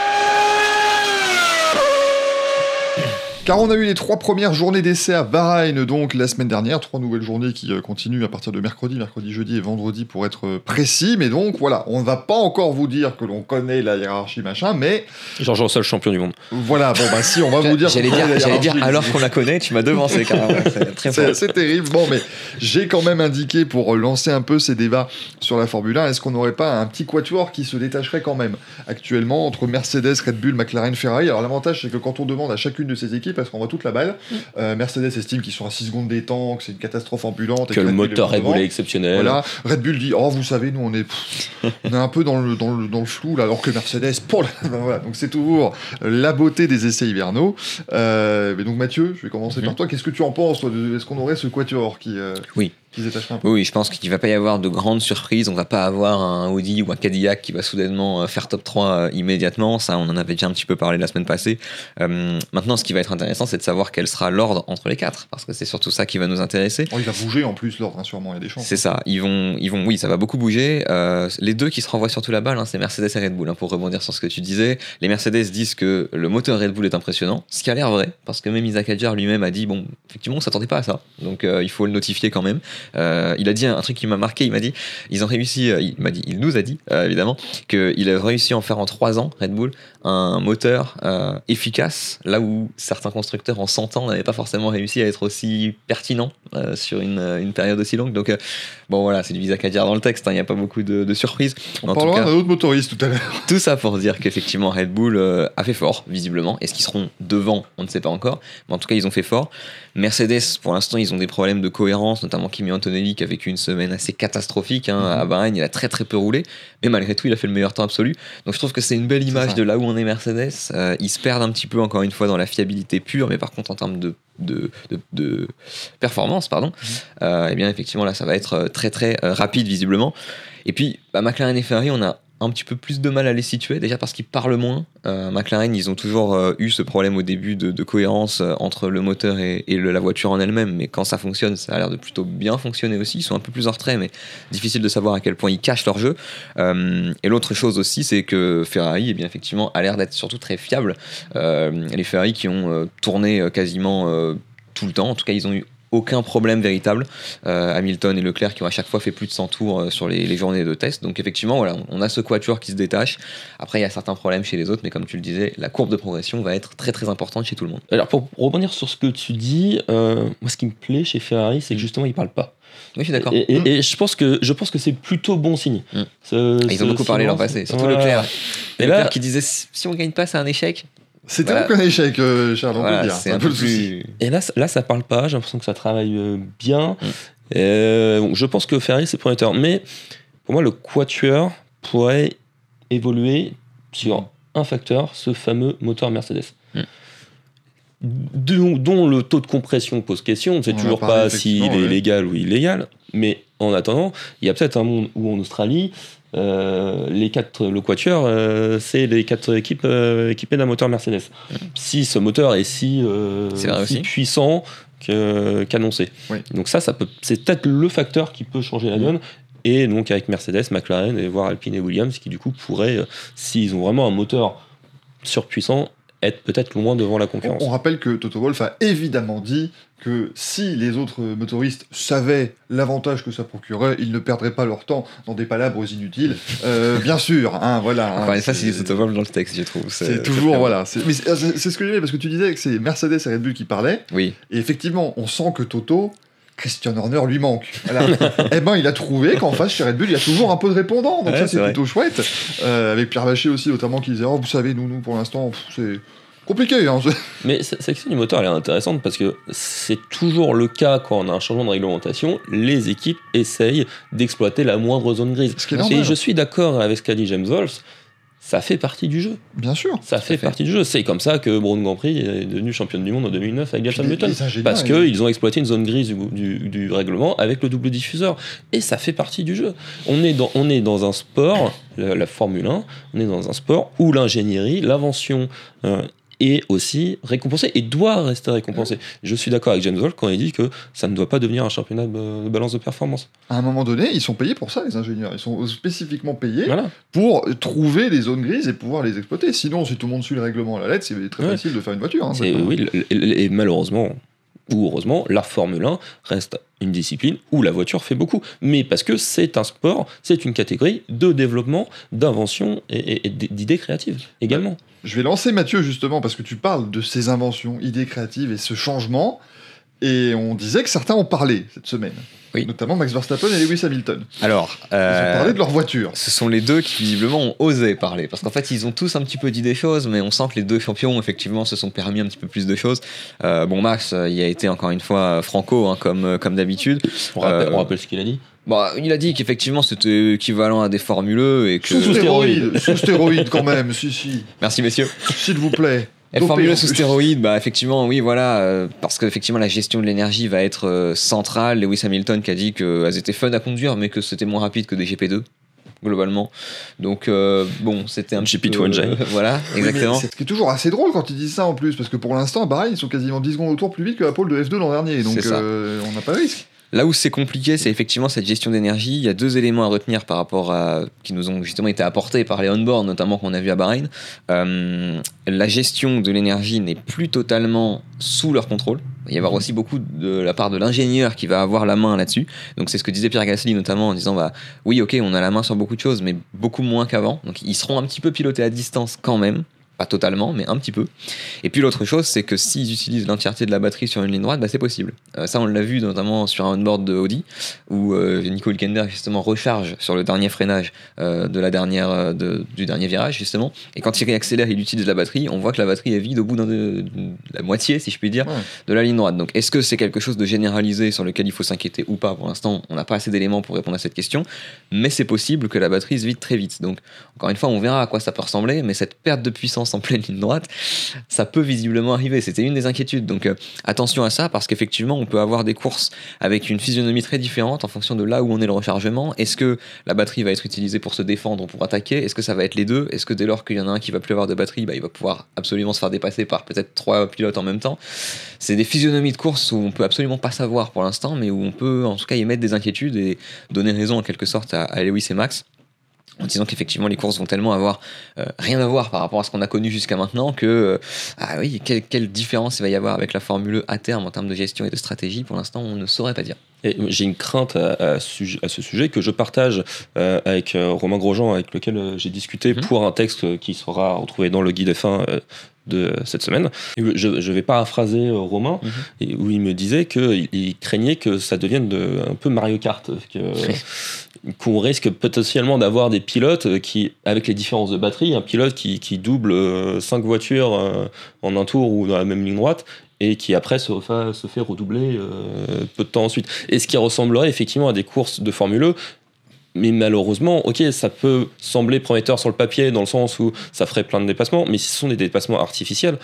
Car on a eu les 3 premières journées d'essai à Bahreïn, donc la semaine dernière, 3 nouvelles journées qui continuent à partir de mercredi, jeudi et vendredi pour être précis. Mais donc voilà, on ne va pas encore vous dire que l'on connaît la hiérarchie machin, mais George Russell, champion du monde. Voilà, bon bah si, on va vous dire. J'allais dire alors qu'on la connaît, tu m'as devancé quand même. C'est terrible. Bon, mais j'ai quand même indiqué pour lancer un peu ces débats sur la Formule 1, est-ce qu'on n'aurait pas un petit quatuor qui se détacherait quand même actuellement entre Mercedes, Red Bull, McLaren, Ferrari. Alors l'avantage c'est que quand on demande à chacune de ces équipes, parce qu'on voit toute la balle, Mercedes estime qu'ils sont à 6 secondes des temps, que c'est une catastrophe ambulante, que le moteur Red Bull est exceptionnel. Voilà. Red Bull dit vous savez, nous on est un peu dans le flou là, alors que Mercedes voilà. Donc c'est toujours la beauté des essais hivernaux. Mais donc Mathieu, je vais commencer par toi. Qu'est-ce que tu en penses, toi, est-ce qu'on aurait ce quatuor qui se détacherait un peu? Oui, je pense qu'il ne va pas y avoir de grandes surprises. On ne va pas avoir un Audi ou un Cadillac qui va soudainement faire top 3 immédiatement. Ça, on en avait déjà un petit peu parlé la semaine passée. Maintenant, ce qui va être intéressant, c'est de savoir quel sera l'ordre entre les 4, parce que c'est surtout ça qui va nous intéresser. Il va bouger en plus l'ordre, sûrement, il y a des chances. C'est ça, oui, ça va beaucoup bouger. Les deux qui se renvoient surtout la balle, c'est Mercedes et Red Bull, pour rebondir sur ce que tu disais. Les Mercedes disent que le moteur Red Bull est impressionnant, ce qui a l'air vrai, parce que même Isaac Hadjar lui-même a dit, effectivement, on ne s'attendait pas à ça, donc il faut le notifier quand même. Il a dit un truc qui m'a marqué, il m'a dit, il nous a dit, évidemment, qu'il a réussi à en faire en 3 ans, Red Bull, un moteur efficace, là où certains constructeurs en 100 ans n'avaient pas forcément réussi à être aussi pertinent sur une période aussi longue. Donc voilà, c'est du Isaac Hadjar dans le texte, il n'y a pas beaucoup de surprises. On parlera d'un autre motoriste tout à l'heure. Tout ça pour dire qu'effectivement Red Bull a fait fort, visiblement. Est-ce qu'ils seront devant? On ne sait pas encore, mais en tout cas ils ont fait fort. Mercedes, pour l'instant, ils ont des problèmes de cohérence, notamment Kimi Antonelli qui a vécu une semaine assez catastrophique à Bahreïn. Il a très très peu roulé, mais malgré tout, il a fait le meilleur temps absolu. Donc je trouve que c'est une belle image de là où on est Mercedes. Ils se perdent un petit peu, encore une fois, dans la fiabilité pure, mais par contre, en termes de performance, eh bien effectivement, là, ça va être très très rapide, visiblement. Et puis, McLaren et Ferrari, on a un petit peu plus de mal à les situer, déjà parce qu'ils parlent moins. McLaren, ils ont toujours eu ce problème au début de cohérence entre le moteur et la voiture en elle-même, mais quand ça fonctionne, ça a l'air de plutôt bien fonctionner aussi. Ils sont un peu plus en retrait, mais difficile de savoir à quel point ils cachent leur jeu. Et l'autre chose aussi, c'est que Ferrari, eh bien, effectivement, a l'air d'être surtout très fiable. Les Ferrari qui ont tourné quasiment tout le temps, en tout cas, ils ont eu aucun problème véritable. Hamilton et Leclerc qui ont à chaque fois fait plus de 100 tours sur les journées de test. Donc effectivement, voilà, on a ce quatuor qui se détache. Après, il y a certains problèmes chez les autres, mais comme tu le disais, la courbe de progression va être très très importante chez tout le monde. Alors pour rebondir sur ce que tu dis, moi ce qui me plaît chez Ferrari, c'est que justement ils parlent pas. Oui, je suis d'accord. Et je pense que c'est plutôt bon signe. Ils ont beaucoup parlé l'an passé, surtout Leclerc. Leclerc qui disait si on gagne pas, c'est un échec. C'était donc un échec, Charles, on peut dire. C'est un peu le souci. Et là, ça parle pas, j'ai l'impression que ça travaille bien. Je pense que Ferrari, c'est prometteur. Mais pour moi, le quatuor pourrait évoluer sur un facteur, ce fameux moteur Mercedes. Dont le taux de compression pose question. On ne sait toujours pas s'il est légal ou illégal. Mais en attendant, il y a peut-être un monde où en Australie, le quatuor, c'est les 4 équipes équipées d'un moteur Mercedes. Si ce moteur est si puissant qu'annoncé. Donc c'est peut-être le facteur qui peut changer la donne. Et donc avec Mercedes, McLaren et voire Alpine et Williams qui du coup pourraient, s'ils ont vraiment un moteur surpuissant, être peut-être loin devant la concurrence. On rappelle que Toto Wolff a évidemment dit que si les autres motoristes savaient l'avantage que ça procurait, ils ne perdraient pas leur temps dans des palabres inutiles. Bien sûr, voilà. Enfin, ça, c'est Toto Wolff dans le texte, je trouve. C'est toujours, voilà. Mais c'est ce que j'aimais, parce que tu disais que c'est Mercedes et Red Bull qui parlaient. Oui. Et effectivement, on sent que Toto, Christian Horner lui manque. Voilà. Eh ben, il a trouvé qu'en face, chez Red Bull, il y a toujours un peu de répondants. Donc ça, c'est plutôt chouette. Avec Pierre Vacher aussi, notamment, qui disait, vous savez, nous, pour l'instant, c'est compliqué. Hein. Mais cette section du moteur, elle est intéressante parce que c'est toujours le cas quand on a un changement de réglementation, les équipes essayent d'exploiter la moindre zone grise. Et je suis d'accord avec ce qu'a dit James Wolff, ça fait partie du jeu. Bien sûr. Ça fait partie du jeu. C'est comme ça que Braun Grand Prix est devenu championne du monde en 2009 avec Jenson Button. Parce qu'ils ont exploité une zone grise du règlement avec le double diffuseur. Et ça fait partie du jeu. On est dans un sport, la Formule 1, on est dans un sport où l'ingénierie, l'invention est aussi récompensée et doit rester récompensée. Je suis d'accord avec James Wolff quand il dit que ça ne doit pas devenir un championnat de balance de performance. À un moment donné, ils sont payés pour ça, les ingénieurs. Ils sont spécifiquement payés pour trouver les zones grises et pouvoir les exploiter. Sinon, si tout le monde suit le règlement à la lettre, c'est très facile de faire une voiture. Hein, oui, et malheureusement, ou heureusement, la Formule 1 reste une discipline où la voiture fait beaucoup. Mais parce que c'est un sport, c'est une catégorie de développement, d'invention et d'idées créatives également. Je vais lancer Mathieu justement parce que tu parles de ces inventions, idées créatives et ce changement. Et on disait que certains ont parlé cette semaine. Oui. Notamment Max Verstappen et Lewis Hamilton. Alors, ils ont parlé de leur voiture. Ce sont les deux qui visiblement ont osé parler. Parce qu'en fait, ils ont tous un petit peu dit des choses, mais on sent que les deux champions, effectivement, se sont permis un petit peu plus de choses. Max, il a été encore une fois franco, comme d'habitude. On rappelle ce qu'il a dit. Il a dit qu'effectivement c'était équivalent à des Formule E et que... Sous stéroïdes quand même, si. Merci messieurs. S'il vous plaît. Formule E sous stéroïdes, effectivement, oui, voilà, parce qu'effectivement la gestion de l'énergie va être centrale. Lewis Hamilton qui a dit qu'elles étaient fun à conduire, mais que c'était moins rapide que des GP2. Globalement, donc c'était un GP2 engine. Voilà, exactement. C'est ce qui est toujours assez drôle quand ils disent ça en plus, parce que pour l'instant, ils sont quasiment 10 secondes au tour plus vite que la pole de F2 l'an dernier, donc on n'a pas de risque. Là où c'est compliqué, c'est effectivement cette gestion d'énergie. Il y a deux éléments à retenir par rapport à qui nous ont justement été apportés par les on-board, notamment qu'on a vu à Bahreïn. La gestion de l'énergie n'est plus totalement sous leur contrôle. Il va y avoir aussi beaucoup de la part de l'ingénieur qui va avoir la main là-dessus. Donc c'est ce que disait Pierre Gasly notamment en disant oui, ok, on a la main sur beaucoup de choses, mais beaucoup moins qu'avant. Donc ils seront un petit peu pilotés à distance quand même. Pas totalement, mais un petit peu. Et puis l'autre chose, c'est que s'ils utilisent l'entièreté de la batterie sur une ligne droite, c'est possible. Ça, on l'a vu notamment sur un on-board de Audi, où Nico Hülkenberg justement recharge sur le dernier freinage du dernier virage justement. Et quand il réaccélère, il utilise la batterie. On voit que la batterie est vide au bout de la moitié, si je puis dire, de la ligne droite. Donc, est-ce que c'est quelque chose de généralisé sur lequel il faut s'inquiéter ou pas? Pour l'instant, on n'a pas assez d'éléments pour répondre à cette question. Mais c'est possible que la batterie se vide très vite. Donc, encore une fois, on verra à quoi ça peut ressembler. Mais cette perte de puissance en pleine ligne droite, ça peut visiblement arriver. C'était une des inquiétudes. Donc attention à ça, parce qu'effectivement, on peut avoir des courses avec une physionomie très différente en fonction de là où on est le rechargement. Est-ce que la batterie va être utilisée pour se défendre ou pour attaquer? Est-ce que ça va être les deux? Est-ce que dès lors qu'il y en a un qui va plus avoir de batterie, il va pouvoir absolument se faire dépasser par peut-être 3 pilotes en même temps? C'est des physionomies de course où on peut absolument pas savoir pour l'instant, mais où on peut en tout cas émettre des inquiétudes et donner raison en quelque sorte à Lewis et Max, en disant qu'effectivement les courses vont tellement avoir rien à voir par rapport à ce qu'on a connu jusqu'à maintenant que quelle différence il va y avoir avec la Formule E à terme en termes de gestion et de stratégie, pour l'instant on ne saurait pas dire. Et j'ai une crainte à ce sujet que je partage avec Romain Grosjean, avec lequel j'ai discuté pour un texte qui sera retrouvé dans le guide F1 de cette semaine. Je vais paraphraser Romain, où il me disait qu'il craignait que ça devienne un peu Mario Kart, qu'on risque potentiellement d'avoir des pilotes qui, avec les différences de batterie, un pilote qui double 5 voitures en un tour ou dans la même ligne droite, et qui après se fait redoubler peu de temps ensuite. Et ce qui ressemblerait effectivement à des courses de Formule E, mais malheureusement, ok, ça peut sembler prometteur sur le papier dans le sens où ça ferait plein de dépassements, mais si ce sont des dépassements artificiels,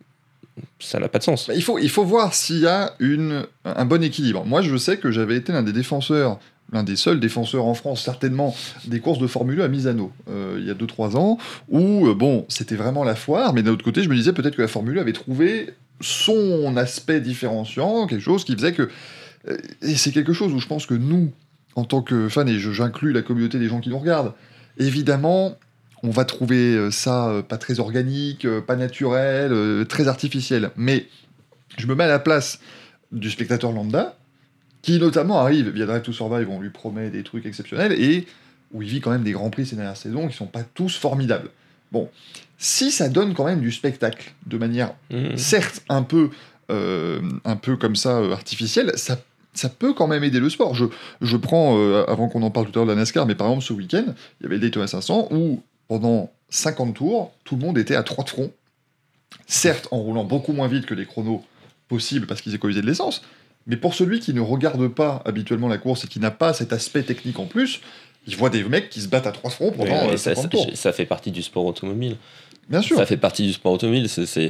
ça n'a pas de sens. Il faut voir s'il y a un bon équilibre. Moi, je sais que j'avais été l'un des seuls défenseurs en France, certainement, des courses de Formule 1 à Misano, il y a 2-3 ans, où, c'était vraiment la foire, mais d'un autre côté, je me disais peut-être que la Formule 1 avait trouvé son aspect différenciant, quelque chose qui faisait que... Et c'est quelque chose où je pense que nous, en tant que fans, et j'inclus la communauté des gens qui nous regardent, évidemment, on va trouver ça pas très organique, pas naturel, très artificiel. Mais je me mets à la place du spectateur lambda, qui notamment arrive via Drive to Survive, on lui promet des trucs exceptionnels, et où il vit quand même des grands prix ces dernières saisons qui sont pas tous formidables. Bon, si ça donne quand même du spectacle, de manière certes un peu comme ça artificielle, ça peut quand même aider le sport. Je prends, avant qu'on en parle tout à l'heure de la NASCAR, mais par exemple ce week-end, il y avait le Daytona 500 où pendant 50 tours, tout le monde était à 3 de front. Certes, en roulant beaucoup moins vite que les chronos possibles parce qu'ils économisaient de l'essence, mais pour celui qui ne regarde pas habituellement la course et qui n'a pas cet aspect technique en plus, il voit des mecs qui se battent à 3 fronts pendant 50 tours. Ça fait partie du sport automobile. Bien sûr. Ça fait partie du sport automobile.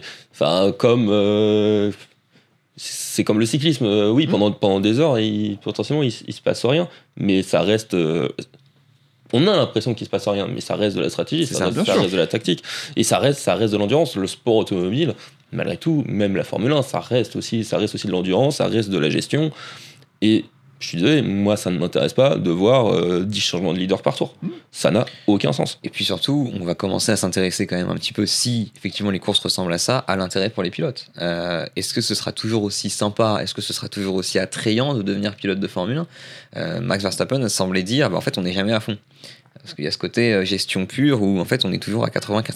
C'est comme le cyclisme. Oui, pendant des heures, potentiellement, il se passe rien. Mais ça reste... on a l'impression qu'il se passe rien, mais ça reste de la stratégie, ça reste de la tactique. Et ça reste de l'endurance. Le sport automobile, malgré tout, même la Formule 1, ça reste aussi de l'endurance, ça reste de la gestion. Et je suis désolé, moi, ça ne m'intéresse pas de voir 10 changements de leader par tour. Ça n'a aucun sens. Et puis surtout, on va commencer à s'intéresser quand même un petit peu, si effectivement les courses ressemblent à ça, à l'intérêt pour les pilotes. Est-ce que ce sera toujours aussi sympa, est-ce que ce sera toujours aussi attrayant de devenir pilote de Formule 1 ? Max Verstappen semblait dire, en fait, on n'est jamais à fond. Parce qu'il y a ce côté gestion pure où en fait on est toujours à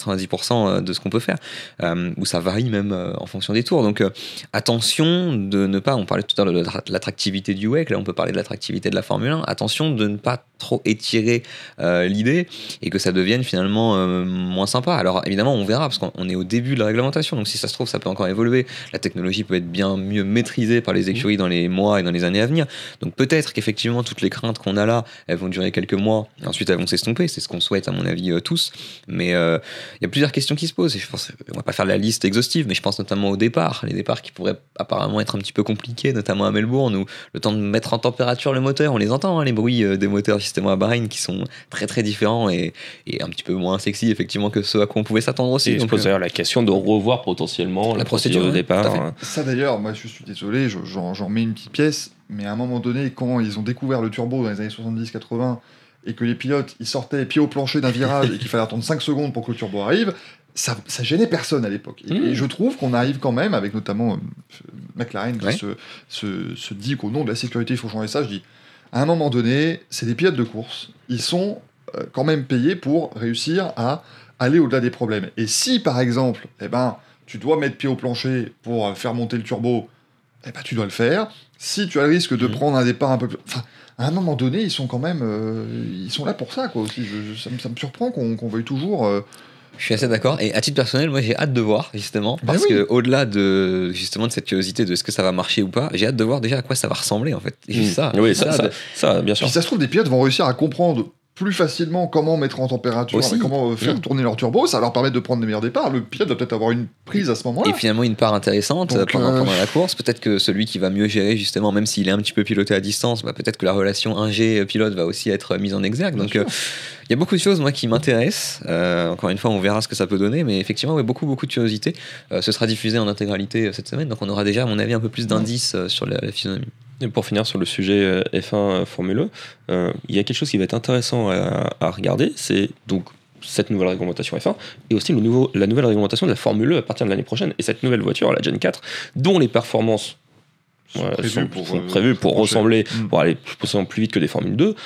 80-90% de ce qu'on peut faire, où ça varie même en fonction des tours. Donc attention de ne pas, on parlait tout à l'heure de l'attractivité du WEC, là on peut parler de l'attractivité de la Formule 1, attention de ne pas trop étirer l'idée et que ça devienne finalement moins sympa. Alors évidemment on verra parce qu'on est au début de la réglementation, donc si ça se trouve ça peut encore évoluer, la technologie peut être bien mieux maîtrisée par les écuries dans les mois et dans les années à venir, donc peut-être qu'effectivement toutes les craintes qu'on a là, elles vont durer quelques mois et ensuite elles vont s'estomper, c'est ce qu'on souhaite à mon avis tous, mais il y a plusieurs questions qui se posent et je pense, on va pas faire la liste exhaustive, mais je pense notamment au départ, les départs qui pourraient apparemment être un petit peu compliqués, notamment à Melbourne où le temps de mettre en température le moteur, on les entend les bruits des moteurs justement à Bahreïn qui sont très très différents et un petit peu moins sexy effectivement que ce à quoi on pouvait s'attendre aussi. Et je pose d'ailleurs la question de revoir potentiellement la procédure de départ. Ça d'ailleurs, moi je suis désolé, j'en mets une petite pièce, mais à un moment donné, quand ils ont découvert le turbo dans les années 70-80 et que les pilotes ils sortaient pied au plancher d'un virage et qu'il fallait attendre 5 secondes pour que le turbo arrive, ça gênait personne à l'époque. Et je trouve qu'on arrive quand même, avec notamment McLaren qui se dit qu'au nom de la sécurité il faut changer ça, je dis à un moment donné, c'est des pilotes de course, ils sont quand même payés pour réussir à aller au-delà des problèmes. Et si par exemple, tu dois mettre pied au plancher pour faire monter le turbo, tu dois le faire. Si tu as le risque de prendre un départ un peu plus... Enfin, à un moment donné, ils sont quand même... ils sont là pour ça, quoi, aussi. Ça me surprend qu'on veuille toujours... Je suis assez d'accord. Et à titre personnel, moi, j'ai hâte de voir, justement. Parce que au-delà de cette curiosité de est-ce que ça va marcher ou pas, j'ai hâte de voir déjà à quoi ça va ressembler, en fait. Juste ça. Oui, ça, bien sûr. Puis ça se trouve, des pilotes vont réussir à comprendre plus facilement comment mettre en température et comment faire tourner leur turbo, ça va leur permettre de prendre des meilleurs départs. Le pilote doit peut-être avoir une prise à ce moment-là. Et finalement une part intéressante. Donc, pendant la course. Peut-être que celui qui va mieux gérer justement, même s'il est un petit peu piloté à distance, peut-être que la relation ingé-pilote va aussi être mise en exergue. Donc il y a beaucoup de choses moi qui m'intéressent. Encore une fois, on verra ce que ça peut donner, mais effectivement, beaucoup de curiosité. Ce sera diffusé en intégralité cette semaine, donc on aura déjà, à mon avis, un peu plus d'indices sur la physionomie. Et pour finir sur le sujet F1 Formule 1, il y a quelque chose qui va être intéressant à regarder, c'est donc cette nouvelle réglementation F1 et aussi la nouvelle réglementation de la Formule 1 à partir de l'année prochaine. Et cette nouvelle voiture, la Gen 4, dont les performances sont prévues pour ressembler, pour aller possiblement plus vite que des Formule 2,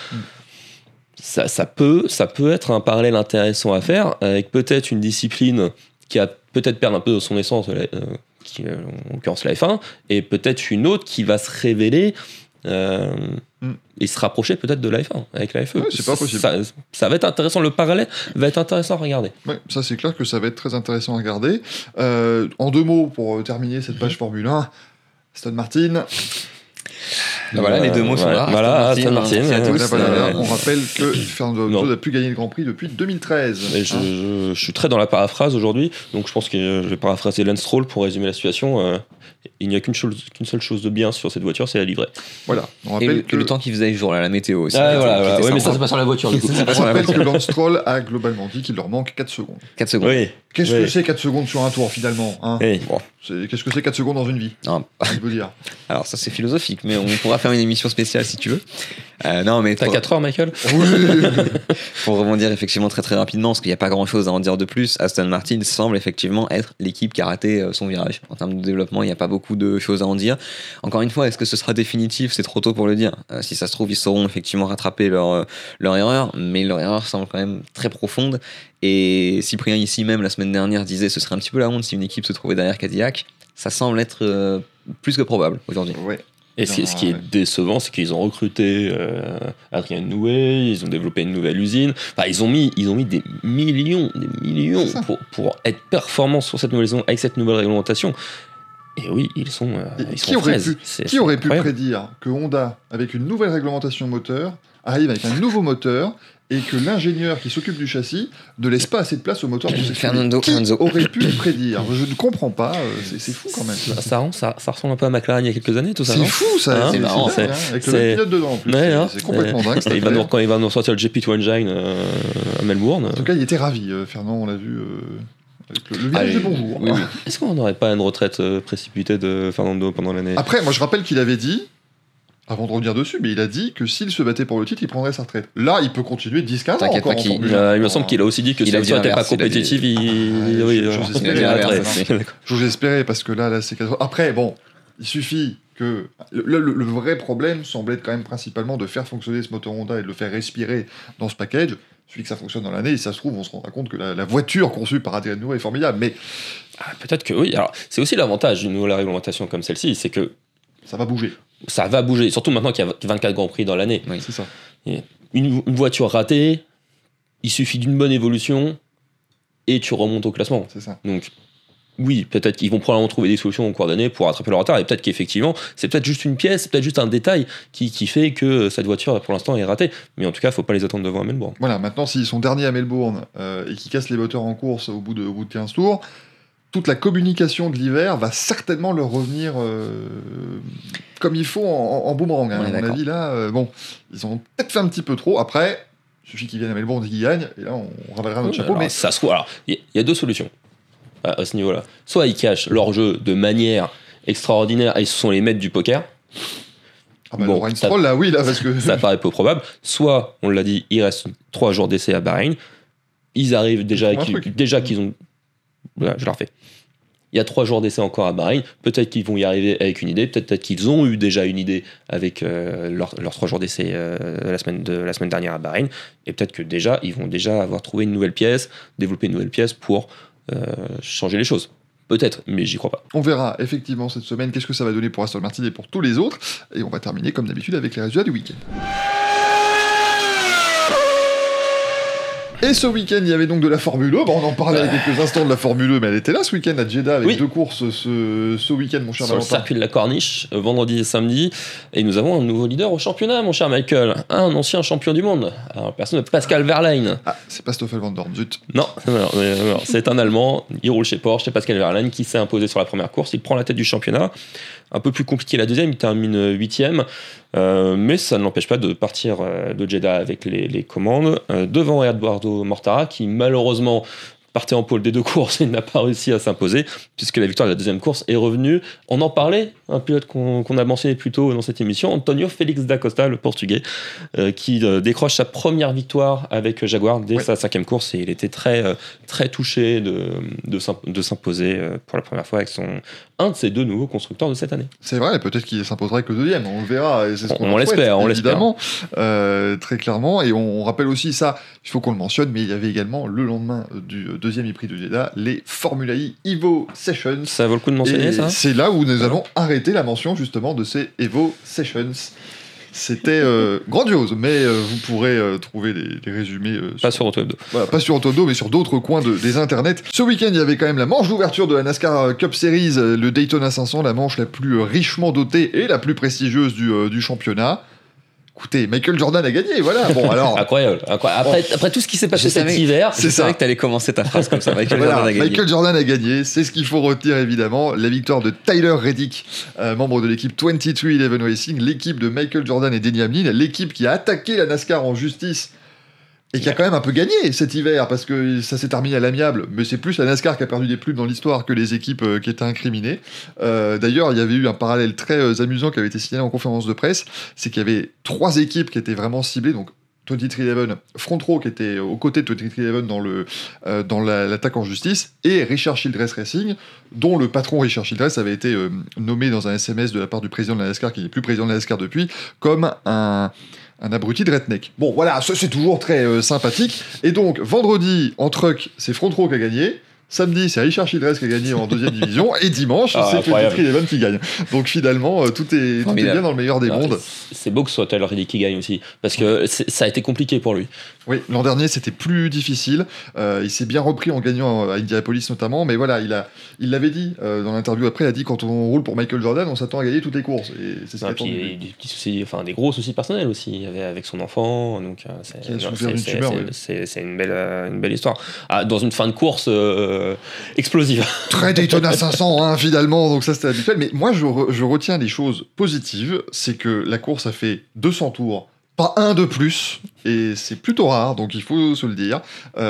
ça peut être un parallèle intéressant à faire avec peut-être une discipline qui a peut-être perdu un peu de son essence, qui en l'occurrence la F1, et peut-être une autre qui va se révéler et se rapprocher peut-être de la F1 avec la FE. Ouais, c'est pas possible. Ça va être intéressant, le parallèle va être intéressant à regarder. Ouais, ça c'est clair que ça va être très intéressant à regarder. En 2 mots pour terminer cette page Formule 1, Aston Martin. Voilà, les 2 mots sont là. Voilà, Aston Martin. On rappelle que Fernando Alonso n'a plus gagné le Grand Prix depuis 2013. Et je suis très dans la paraphrase aujourd'hui, donc je pense que je vais paraphraser Lance Stroll pour résumer la situation. Il n'y a qu'une seule chose de bien sur cette voiture, c'est la livrée. Voilà. On rappelle que le temps qu'il faisait jour, là, la météo aussi. Oui, mais ça c'est pas sur la voiture. Du coup. On rappelle que Lance Stroll a globalement dit qu'il leur manque 4 secondes. 4 secondes. Oui. Qu'est-ce que c'est 4 secondes sur un tour finalement, hein? Oui. Qu'est-ce que c'est 4 secondes dans une vie? Non. Je veux dire. Alors ça c'est philosophique, mais on pourra faire une émission spéciale si tu veux. Non, mais t'as 4 heures, Michael. Pour rebondir effectivement très très rapidement, parce qu'il n'y a pas grand chose à en dire de plus, Aston Martin semble effectivement être l'équipe qui a raté son virage. En termes de développement, il n'y a pas beaucoup de choses à en dire. Encore une fois, est-ce que ce sera définitif? C'est trop tôt pour le dire. Si ça se trouve, ils sauront effectivement rattraper leur erreur, mais leur erreur semble quand même très profonde. Et Cyprien ici même la semaine dernière disait ce serait un petit peu la honte si une équipe se trouvait derrière Cadillac. Ça semble être plus que probable aujourd'hui. Ouais. Et ce qui est décevant, c'est qu'ils ont recruté Adrien Nouet, ils ont développé une nouvelle usine. Enfin, ils ont mis des millions pour être performants sur cette nouvelle usine avec cette nouvelle réglementation. Et oui, ils sont fraises. Qui aurait pu prédire que Honda, avec une nouvelle réglementation moteur, arrive avec un nouveau moteur et que l'ingénieur qui s'occupe du châssis ne laisse pas assez de place au moteur pour s'exprimer? Qui aurait pu le prédire? Je ne comprends pas, c'est fou quand même. Ça ressemble un peu à McLaren il y a quelques années, tout ça. C'est fou ça, c'est marrant, dingue, avec le même pilote dedans en plus. Ouais, c'est complètement dingue. Quand il va nous sortir le GP2 Engine à Melbourne. En tout cas, il était ravi, Fernand, on l'a vu. Avec le village de bonjour. Oui. Est-ce qu'on n'aurait pas une retraite précipitée de Fernando pendant l'année? Après, moi je rappelle qu'il avait dit, avant de revenir dessus, mais il a dit que s'il se battait pour le titre, il prendrait sa retraite. Là, il peut continuer 10-15 ans encore. Il me semble qu'il a aussi dit que si la voiture n'était pas compétitive, j'ose espérer, parce que là c'est... Après, bon, il suffit que... Le vrai problème semble être quand même principalement de faire fonctionner ce moteur Honda et de le faire respirer dans ce package. Celui que ça fonctionne dans l'année, et ça se trouve, on se rendra compte que la voiture conçue par Adrien Nouet est formidable, mais... peut-être que oui. Alors, c'est aussi l'avantage d'une nouvelle réglementation comme celle-ci, c'est que... Ça va bouger. Ça va bouger, surtout maintenant qu'il y a 24 Grands Prix dans l'année. Oui, c'est ça. Une voiture ratée, il suffit d'une bonne évolution, et tu remontes au classement. C'est ça. Donc... Oui, peut-être qu'ils vont probablement trouver des solutions au cours d'année pour rattraper leur retard, et peut-être qu'effectivement, c'est peut-être juste une pièce, c'est peut-être juste un détail qui fait que cette voiture, pour l'instant, est ratée. Mais en tout cas, il ne faut pas les attendre devant à Melbourne. Voilà, maintenant, s'ils sont derniers à Melbourne et qu'ils cassent les moteurs en course au bout de 15 tours, toute la communication de l'hiver va certainement leur revenir comme il faut en boomerang. À mon avis, là, ils ont peut-être fait un petit peu trop. Après, il suffit qu'ils viennent à Melbourne et qu'ils gagnent, et là, on ravalera notre chapeau. Mais ça se trouve, alors, il y a deux solutions à ce niveau-là. Soit ils cachent leur jeu de manière extraordinaire et ce sont les maîtres du poker. Lawrence Stroll, là, oui, là, parce que... ça paraît peu probable. Soit, on l'a dit, il reste 3 jours d'essai à Bahreïn. Ils arrivent déjà qu'ils ont... Voilà, je la refais. Il y a 3 jours d'essai encore à Bahreïn. Peut-être qu'ils vont y arriver avec une idée. Peut-être qu'ils ont eu déjà une idée avec leurs 3 jours d'essai la semaine dernière à Bahreïn. Et peut-être que déjà, ils vont déjà avoir trouvé une nouvelle pièce, développer une nouvelle pièce pour changer les choses. Peut-être, mais j'y crois pas. On verra effectivement cette semaine qu'est-ce que ça va donner pour Aston Martin et pour tous les autres. Et on va terminer comme d'habitude avec les résultats du week-end. Et ce week-end, il y avait donc de la Formule 1. On en parlait il y a quelques instants de la Formule 1, mais elle était là ce week-end à Jeddah avec 2 courses ce week-end, mon cher Valentin. Sur le circuit de la Corniche, vendredi et samedi. Et nous avons un nouveau leader au championnat, mon cher Michael. Un ancien champion du monde. Alors, personne de Pascal Wehrlein. Ah, c'est pas Stoffel Van Dorn, zut. Non, c'est un Allemand. Il roule chez Porsche. C'est Pascal Wehrlein qui s'est imposé sur la première course. Il prend la tête du championnat. Un peu plus compliqué la deuxième, il termine 8ème. Mais ça ne l'empêche pas de partir de Jeddah avec les commandes devant Eduardo Mortara qui malheureusement partait en pôle des 2 courses et n'a pas réussi à s'imposer puisque la victoire de la deuxième course est revenue. On en parlait, un pilote qu'on a mentionné plus tôt dans cette émission, Antonio Félix da Costa, le portugais, qui décroche sa première victoire avec Jaguar dès sa 5e course et il était très, très touché de s'imposer pour la première fois avec un de ces 2 nouveaux constructeurs de cette année. C'est vrai, peut-être qu'il s'imposera avec le 2e, on le verra. Et c'est ce on l'espère, évidemment, très clairement. Et on rappelle aussi ça, il faut qu'on le mentionne, mais il y avait également le lendemain du 2e prix de Jeddah, les Formula E Evo Sessions. Ça vaut le coup de mentionner ça. C'est là où nous allons arrêter la mention justement de ces Evo Sessions. C'était grandiose, mais vous pourrez trouver les résumés. Pas sur Auto Hebdo. Voilà, pas sur Auto Hebdo, mais sur d'autres coins des internets. Ce week-end, il y avait quand même la manche d'ouverture de la NASCAR Cup Series, le Daytona 500, la manche la plus richement dotée et la plus prestigieuse du championnat. Écoutez, Michael Jordan a gagné, voilà. Bon, alors... Incroyable. Après tout ce qui s'est passé cet hiver... Je savais que t'allais commencer ta phrase comme ça. Michael Jordan a gagné, c'est ce qu'il faut retenir évidemment. La victoire de Tyler Reddick, membre de l'équipe 23XI Racing, l'équipe de Michael Jordan et Denny Hamlin, l'équipe qui a attaqué la NASCAR en justice Et qui a quand même un peu gagné cet hiver, parce que ça s'est terminé à l'amiable, mais c'est plus la NASCAR qui a perdu des plumes dans l'histoire que les équipes qui étaient incriminées. D'ailleurs, il y avait eu un parallèle très amusant qui avait été signalé en conférence de presse, c'est qu'il y avait 3 équipes qui étaient vraiment ciblées, donc 2311, Front Row qui était aux côtés de 2311 dans l'attaque en justice, et Richard Childress Racing, dont le patron Richard Childress avait été nommé dans un SMS de la part du président de la NASCAR, qui n'est plus président de la NASCAR depuis, comme un abruti de redneck. Bon, voilà, c'est toujours très sympathique. Et donc, vendredi, en truck, c'est Front Row qui a gagné. Samedi, c'est Richard Childress qui a gagné en 2e division. Et dimanche, c'est 2311 qui gagne. Donc finalement, tout est bien dans le meilleur des mondes. C'est beau que ce soit Tyler Reddick qui gagne aussi. Parce que ça a été compliqué pour lui. Oui, l'an dernier, c'était plus difficile. Il s'est bien repris en gagnant à Indianapolis notamment. Mais voilà, il l'avait dit dans l'interview après. Il a dit quand on roule pour Michael Jordan, on s'attend à gagner toutes les courses. Et c'est ce qu'il y a des petits soucis, enfin des gros soucis personnels aussi avec son enfant. Donc c'est une belle histoire. Dans une fin de course explosive. Très Daytona 500, hein, finalement. Donc ça, c'était habituel. Mais moi, je retiens des choses positives. C'est que la course a fait 200 tours. Pas un de plus, et c'est plutôt rare, donc il faut se le dire.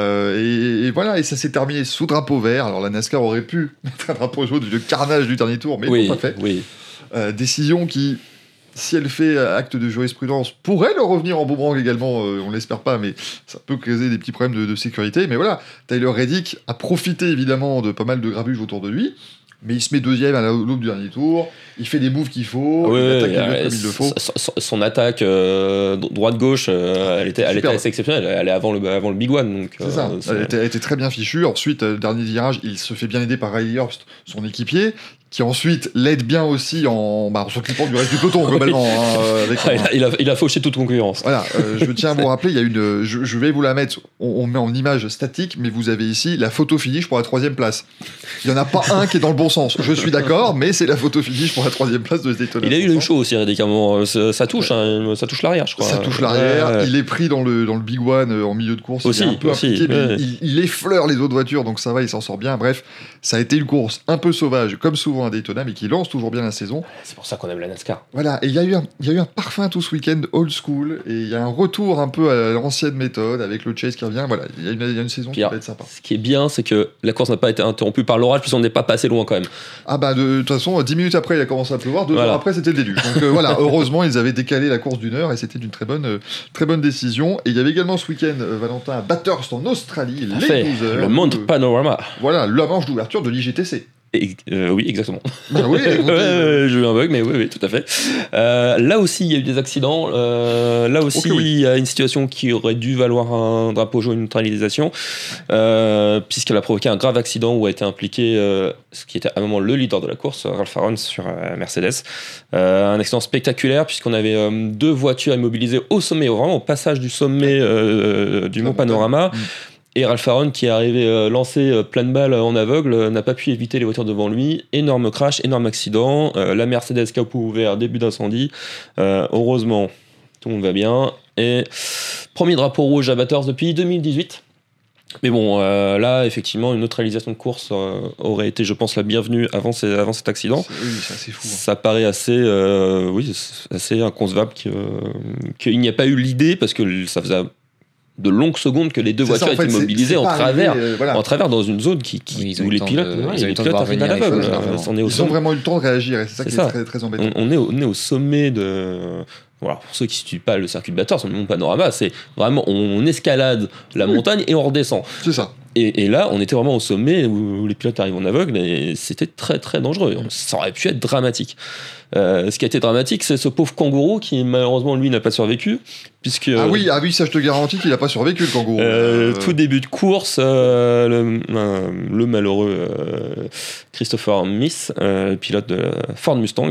Et voilà, et ça s'est terminé sous drapeau vert. Alors la NASCAR aurait pu mettre un drapeau jaune du carnage du dernier tour, mais ils l'ont pas fait. Oui. Décision qui, si elle fait acte de jurisprudence, pourrait leur revenir en boomerang également, on l'espère pas, mais ça peut causer des petits problèmes de sécurité. Mais voilà, Tyler Reddick a profité évidemment de pas mal de grabuge autour de lui. Mais il se met 2e à l'aube du dernier tour, il fait des moves qu'il faut, il attaque comme il le faut. Son attaque droite-gauche, elle était assez exceptionnelle, elle est avant le Big One. Donc, c'est ça, elle était très bien fichue. Ensuite, dernier virage, il se fait bien aider par Riley Herbst, son équipier, qui ensuite l'aide bien aussi en s'occupant du reste du peloton globalement. Il a fauché toute concurrence. Voilà, je tiens à vous rappeler, il y a je vais vous la mettre, on met en image statique, mais vous avez ici la photo finish pour la 3e place. Il n'y en a pas un qui est dans le bon sens, je suis d'accord, mais c'est la photo finish pour la 3e place de Daytona. Il a eu le show aussi, Reddick, à un moment. Ça touche l'arrière, je crois. Ça touche l'arrière, il est pris dans le Big One en milieu de course, aussi, il est un peu impliqué, mais il effleure les autres voitures, donc ça va, il s'en sort bien. Bref, ça a été une course un peu sauvage, comme souvent à Daytona, mais qui lance toujours bien la saison. C'est pour ça qu'on aime la NASCAR. Voilà, et il y a eu un parfum tout ce week-end old school, et il y a un retour un peu à l'ancienne méthode, avec le Chase qui revient. Voilà, il y a une saison qui va être sympa. Ce qui est bien, c'est que la course n'a pas été interrompue par l'orage, puisqu'on n'est pas passé loin quand même. Ah bah de toute façon, 10 minutes après, il a commencé à pleuvoir, 2 heures après, c'était le déluge. Donc voilà, heureusement, ils avaient décalé la course d'1 heure, et c'était une très bonne décision. Et il y avait également ce week-end, Valentin, à Bathurst en Australie, les losers, le Mount Panorama. Voilà, la manche d'ouverture de l'IGTC. Oui, exactement. Ah oui, j'ai eu un bug, mais oui, tout à fait. Là aussi, il y a eu des accidents. Là aussi, il y a une situation qui aurait dû valoir un drapeau jaune, une neutralisation, puisqu'elle a provoqué un grave accident où a été impliqué ce qui était à un moment le leader de la course, Ralph Arons sur Mercedes. Un accident spectaculaire, puisqu'on avait 2 voitures immobilisées au sommet, vraiment au passage du sommet du Mont Panorama. Et Ralph Arons, qui est arrivé lancé plein de balles en aveugle, n'a pas pu éviter les voitures devant lui. Énorme crash, énorme accident. La Mercedes capot ouvert, début d'incendie. Heureusement, tout le monde va bien. Et premier drapeau rouge à Bathurst depuis 2018. Mais bon, là, effectivement, une neutralisation de course aurait été, je pense, la bienvenue avant cet accident. C'est assez fou. Ça paraît assez inconcevable qu'il n'y a pas eu l'idée, parce que ça faisait de longues secondes que les 2 voitures étaient mobilisées en travers dans une zone où les pilotes arrivent à l'aveugle. Ils ont vraiment eu le temps de réagir, et c'est ça qui est très, très embêtant. On est au sommet de... Voilà, pour ceux qui ne situent pas le circuit de Bathurst, le Mont Panorama, c'est vraiment, on escalade la montagne et on redescend. C'est ça. Et là, on était vraiment au sommet où les pilotes arrivent en aveugle, et c'était très très dangereux. Ça aurait pu être dramatique. Ce qui a été dramatique, c'est ce pauvre kangourou qui, malheureusement, lui, n'a pas survécu. Puisque, ah oui, ça je te garantis qu'il n'a pas survécu, le kangourou. Tout début de course, le malheureux Christopher Miss, pilote de Ford Mustang,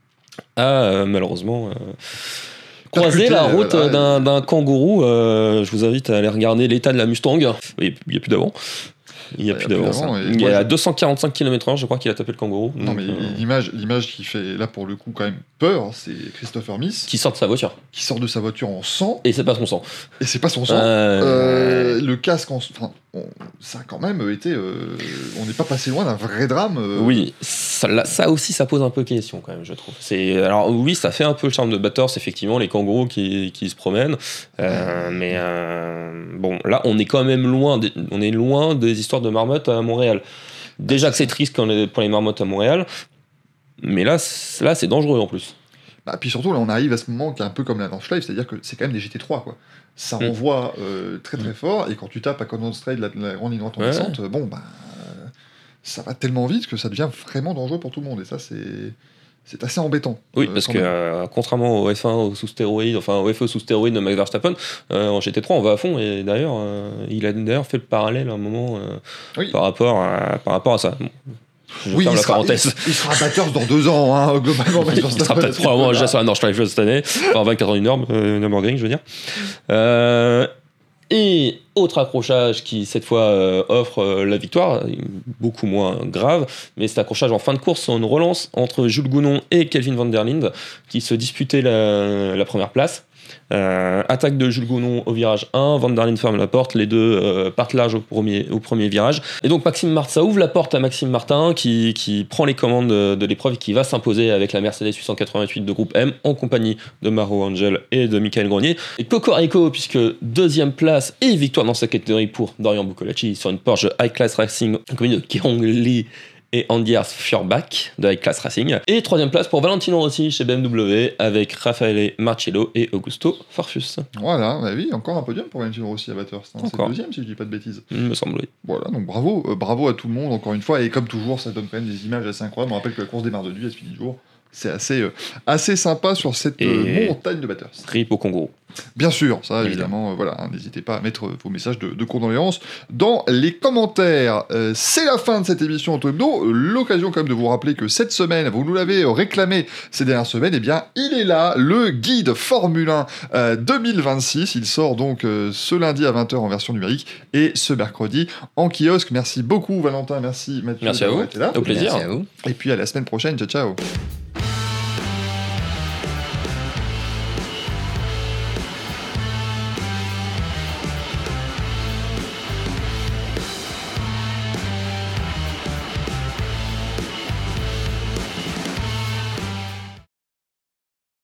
a malheureusement croisé la route d'un kangourou. Je vous invite à aller regarder l'état de la Mustang. Il n'y a plus d'avant. Il n'y a plus d'avance. Il est à 245 km/h, je crois qu'il a tapé le kangourou. Non, mais l'image qui fait, là, pour le coup, quand même peur, c'est Christopher Miss. Qui sort de sa voiture. Qui sort de sa voiture en sang. Et c'est pas son sang. Le casque, ça a quand même été... on n'est pas passé loin d'un vrai drame. Oui, ça aussi, ça pose un peu question, quand même, je trouve. Alors, oui, ça fait un peu le charme de Bathurst, effectivement, les kangourous qui se promènent. Mais bon, là, on est quand même loin des histoires de marmottes à Montréal. Déjà que c'est triste pour les marmottes à Montréal, mais là c'est dangereux en plus. Puis surtout, là, on arrive à ce moment qui est un peu comme la Nordschleife, c'est-à-dire que c'est quand même des GT3, quoi. Ça envoie très très fort, et quand tu tapes à Condon Strait la grande ligne droite en descente, ça va tellement vite que ça devient vraiment dangereux pour tout le monde, et ça, c'est assez embêtant. Oui, parce que contrairement au F1 sous stéroïdes, enfin au FE sous stéroïdes de Max Verstappen, en GT3 on va à fond, et d'ailleurs il a fait le parallèle à un moment par rapport à ça. Il sera batteur dans 2 ans, hein, globalement. Il sera peut-être probablement déjà sur la Nordschleife cette année, enfin 24 ans du Nürburgring, je veux dire. Et autre accrochage qui cette fois offre la victoire, beaucoup moins grave, mais cet accrochage en fin de course sur une relance entre Jules Gounon et Kelvin van der Linde qui se disputaient la première place. Attaque de Jules Gounon au virage 1, Van der Linde ferme la porte, les deux partent large au premier virage, et donc ça ouvre la porte à Maxime Martin qui prend les commandes de l'épreuve et qui va s'imposer avec la Mercedes 888 de groupe M en compagnie de Maro Angel et de Michael Grenier. Et Cocorico, puisque deuxième place et victoire dans sa catégorie pour Dorian Buccolacci sur une Porsche High Class Racing en compagnie de Kirong Lee et Anders Feuerbach de High Class Racing. Et troisième place pour Valentino Rossi chez BMW avec Raffaele Marcello et Augusto Farfus. Voilà, oui, encore un podium pour Valentino Rossi à Bathurst. C'est le deuxième si je dis pas de bêtises. Il me semble, oui. Voilà, donc bravo à tout le monde encore une fois, et comme toujours ça donne quand même des images assez incroyables. On rappelle que la course démarre de nuit, elle se finit de jour. C'est assez sympa sur cette montagne de Bathurst. Rip au kangourou. Bien sûr, ça évidemment, n'hésitez pas à mettre vos messages de condoléances dans les commentaires. C'est la fin de cette émission Auto Hebdo. L'occasion quand même de vous rappeler que cette semaine, vous nous l'avez réclamé ces dernières semaines, eh bien il est là, le guide Formule 1 2026. Il sort donc ce lundi à 20h en version numérique et ce mercredi en kiosque. Merci beaucoup Valentin, merci Mathieu. Merci à vous, été là. au plaisir. Merci à vous. Et puis à la semaine prochaine, ciao ciao.